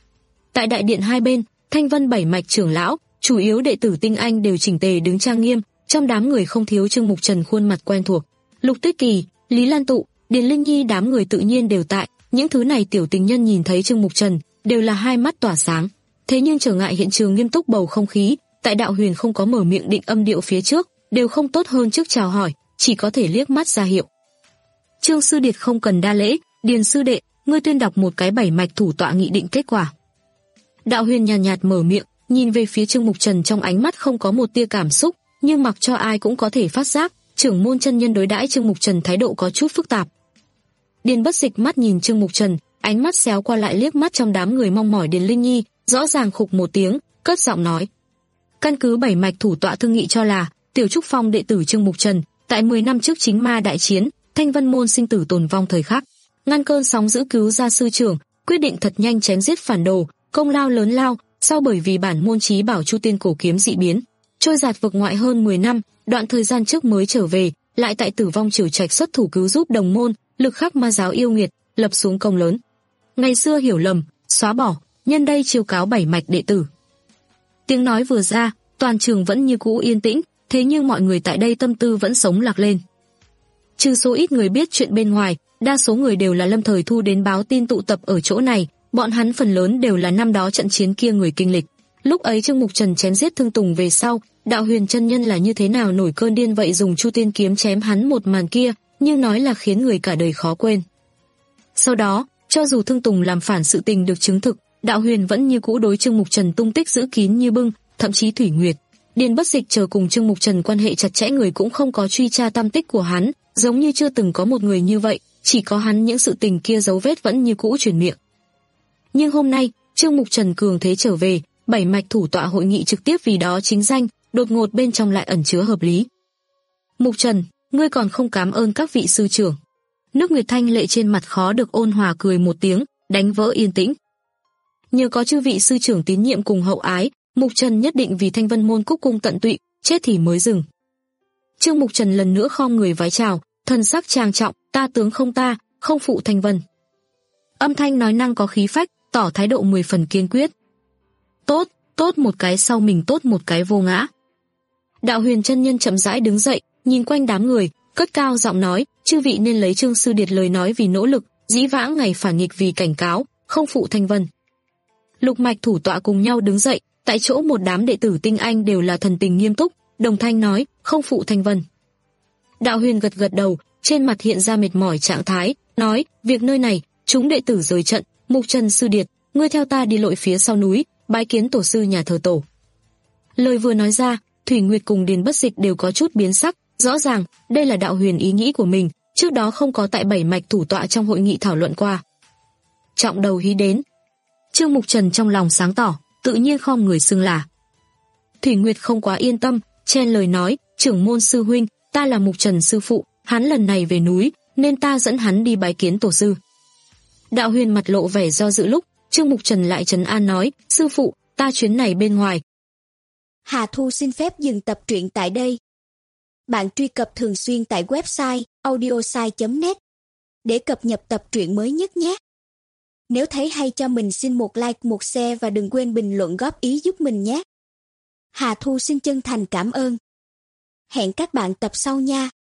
Tại đại điện hai bên, Thanh Vân bảy mạch trưởng lão, chủ yếu đệ tử tinh anh đều chỉnh tề đứng trang nghiêm, trong đám người không thiếu Trương Mục Trần khuôn mặt quen thuộc. Lục Tuyết Kỳ, Lý Lan Tụ, Điền Linh Nhi đám người tự nhiên đều tại, những thứ này tiểu tình nhân nhìn thấy Trương Mục Trần, đều là hai mắt tỏa sáng. Thế nhưng trở ngại hiện trường nghiêm túc bầu không khí, tại Đạo Huyền không có mở miệng định âm điệu phía trước, đều không tốt hơn trước chào hỏi, chỉ có thể liếc mắt ra hiệu. Trương sư điệt không cần đa lễ, Điền sư đệ, ngươi tuyên đọc một cái bảy mạch thủ tọa nghị định kết quả. Đạo Huyền nhàn nhạt, nhạt mở miệng, nhìn về phía Trương Mục Trần trong ánh mắt không có một tia cảm xúc, nhưng mặc cho ai cũng có thể phát giác, trưởng môn chân nhân đối đãi Trương Mục Trần thái độ có chút phức tạp. Điền Bất Dịch mắt nhìn Trương Mục Trần, ánh mắt xéo qua lại liếc mắt trong đám người mong mỏi Điền Linh Nhi, rõ ràng khục một tiếng, cất giọng nói: căn cứ bảy mạch thủ tọa thương nghị cho là, Tiểu Trúc Phong đệ tử Trương Mục Trần, tại mười năm trước chính ma đại chiến, Thanh Vân môn sinh tử tồn vong thời khắc, ngăn cơn sóng dữ cứu ra sư trưởng, quyết định thật nhanh chém giết phản đồ, công lao lớn lao, sau bởi vì bản môn chí bảo Chu Tiên cổ kiếm dị biến, trôi giạt vực ngoại hơn mười năm, đoạn thời gian trước mới trở về, lại tại Tử Vong Triều Trạch xuất thủ cứu giúp đồng môn, lực khắc ma giáo yêu nghiệt, lập xuống công lớn. Ngày xưa hiểu lầm, xóa bỏ, nhân đây chiêu cáo bảy mạch đệ tử. Tiếng nói vừa ra, toàn trường vẫn như cũ yên tĩnh, thế nhưng mọi người tại đây tâm tư vẫn sống lạc lên. Trừ số ít người biết chuyện bên ngoài, đa số người đều là lâm thời thu đến báo tin tụ tập ở chỗ này, bọn hắn phần lớn đều là năm đó trận chiến kia người kinh lịch. Lúc ấy Trương Mục Trần chém giết Thương Tùng về sau, Đạo Huyền chân nhân là như thế nào nổi cơn điên vậy dùng Chu Tiên kiếm chém hắn một màn kia, nhưng nói là khiến người cả đời khó quên. Sau đó, cho dù Thương Tùng làm phản sự tình được chứng thực, Đạo Huyền vẫn như cũ đối Trương Mục Trần tung tích giữ kín như bưng, thậm chí Thủy Nguyệt, Điền Bất Dịch chờ cùng Trương Mục Trần quan hệ chặt chẽ người cũng không có truy tra tăm tích của hắn, giống như chưa từng có một người như vậy, chỉ có hắn những sự tình kia dấu vết vẫn như cũ truyền miệng. Nhưng hôm nay, Trương Mục Trần cường thế trở về, bảy mạch thủ tọa hội nghị trực tiếp vì đó chính danh, đột ngột bên trong lại ẩn chứa hợp lý. Mục Trần, ngươi còn không cảm ơn các vị sư trưởng. Nước Nguyệt Thanh lệ trên mặt khó được ôn hòa cười một tiếng, đánh vỡ yên tĩnh. Nhờ có chư vị sư trưởng tín nhiệm cùng hậu ái, Mục Trần nhất định vì Thanh Vân môn cúc cung tận tụy, chết thì mới dừng. Trương Mục Trần lần nữa khom người vái chào, thần sắc trang trọng, ta tướng không ta, không phụ Thanh Vân. Âm thanh nói năng có khí phách, tỏ thái độ mười phần kiên quyết. Tốt, tốt một cái sau mình tốt một cái vô ngã. Đạo Huyền chân nhân chậm rãi đứng dậy, nhìn quanh đám người, cất cao giọng nói, chư vị nên lấy Trương sư điệt lời nói vì nỗ lực, dĩ vãng ngày phản nghịch vì cảnh cáo, không phụ Thanh Vân. Lục mạch thủ tọa cùng nhau đứng dậy, tại chỗ một đám đệ tử tinh anh đều là thần tình nghiêm túc, đồng thanh nói, không phụ Thanh Vân. Đạo Huyền gật gật đầu, trên mặt hiện ra mệt mỏi trạng thái, nói, việc nơi này, chúng đệ tử rời trận, Mục Trần sư điệt, ngươi theo ta đi lội phía sau núi, bái kiến tổ sư nhà thờ tổ. Lời vừa nói ra, Thủy Nguyệt cùng Điền Bất Dịch đều có chút biến sắc, rõ ràng, đây là đạo huyền ý nghĩ của mình, trước đó không có tại bảy mạch thủ tọa trong hội nghị thảo luận qua. Trọng đầu hí đến. Trương Mục Trần trong lòng sáng tỏ, tự nhiên khom người xưng là. Thủy Nguyệt không quá yên tâm, chen lời nói, trưởng môn sư huynh, ta là Mục Trần sư phụ, hắn lần này về núi, nên ta dẫn hắn đi bái kiến tổ sư. Đạo huyền mặt lộ vẻ do dự lúc, Trương Mục Trần lại trấn an nói, sư phụ, ta chuyến này bên ngoài. Hà Thu xin phép dừng tập truyện tại đây. Bạn truy cập thường xuyên tại website audiosai chấm net để cập nhật tập truyện mới nhất nhé. Nếu thấy hay cho mình xin một like, một share và đừng quên bình luận góp ý giúp mình nhé. Hà Thu xin chân thành cảm ơn. Hẹn các bạn tập sau nha.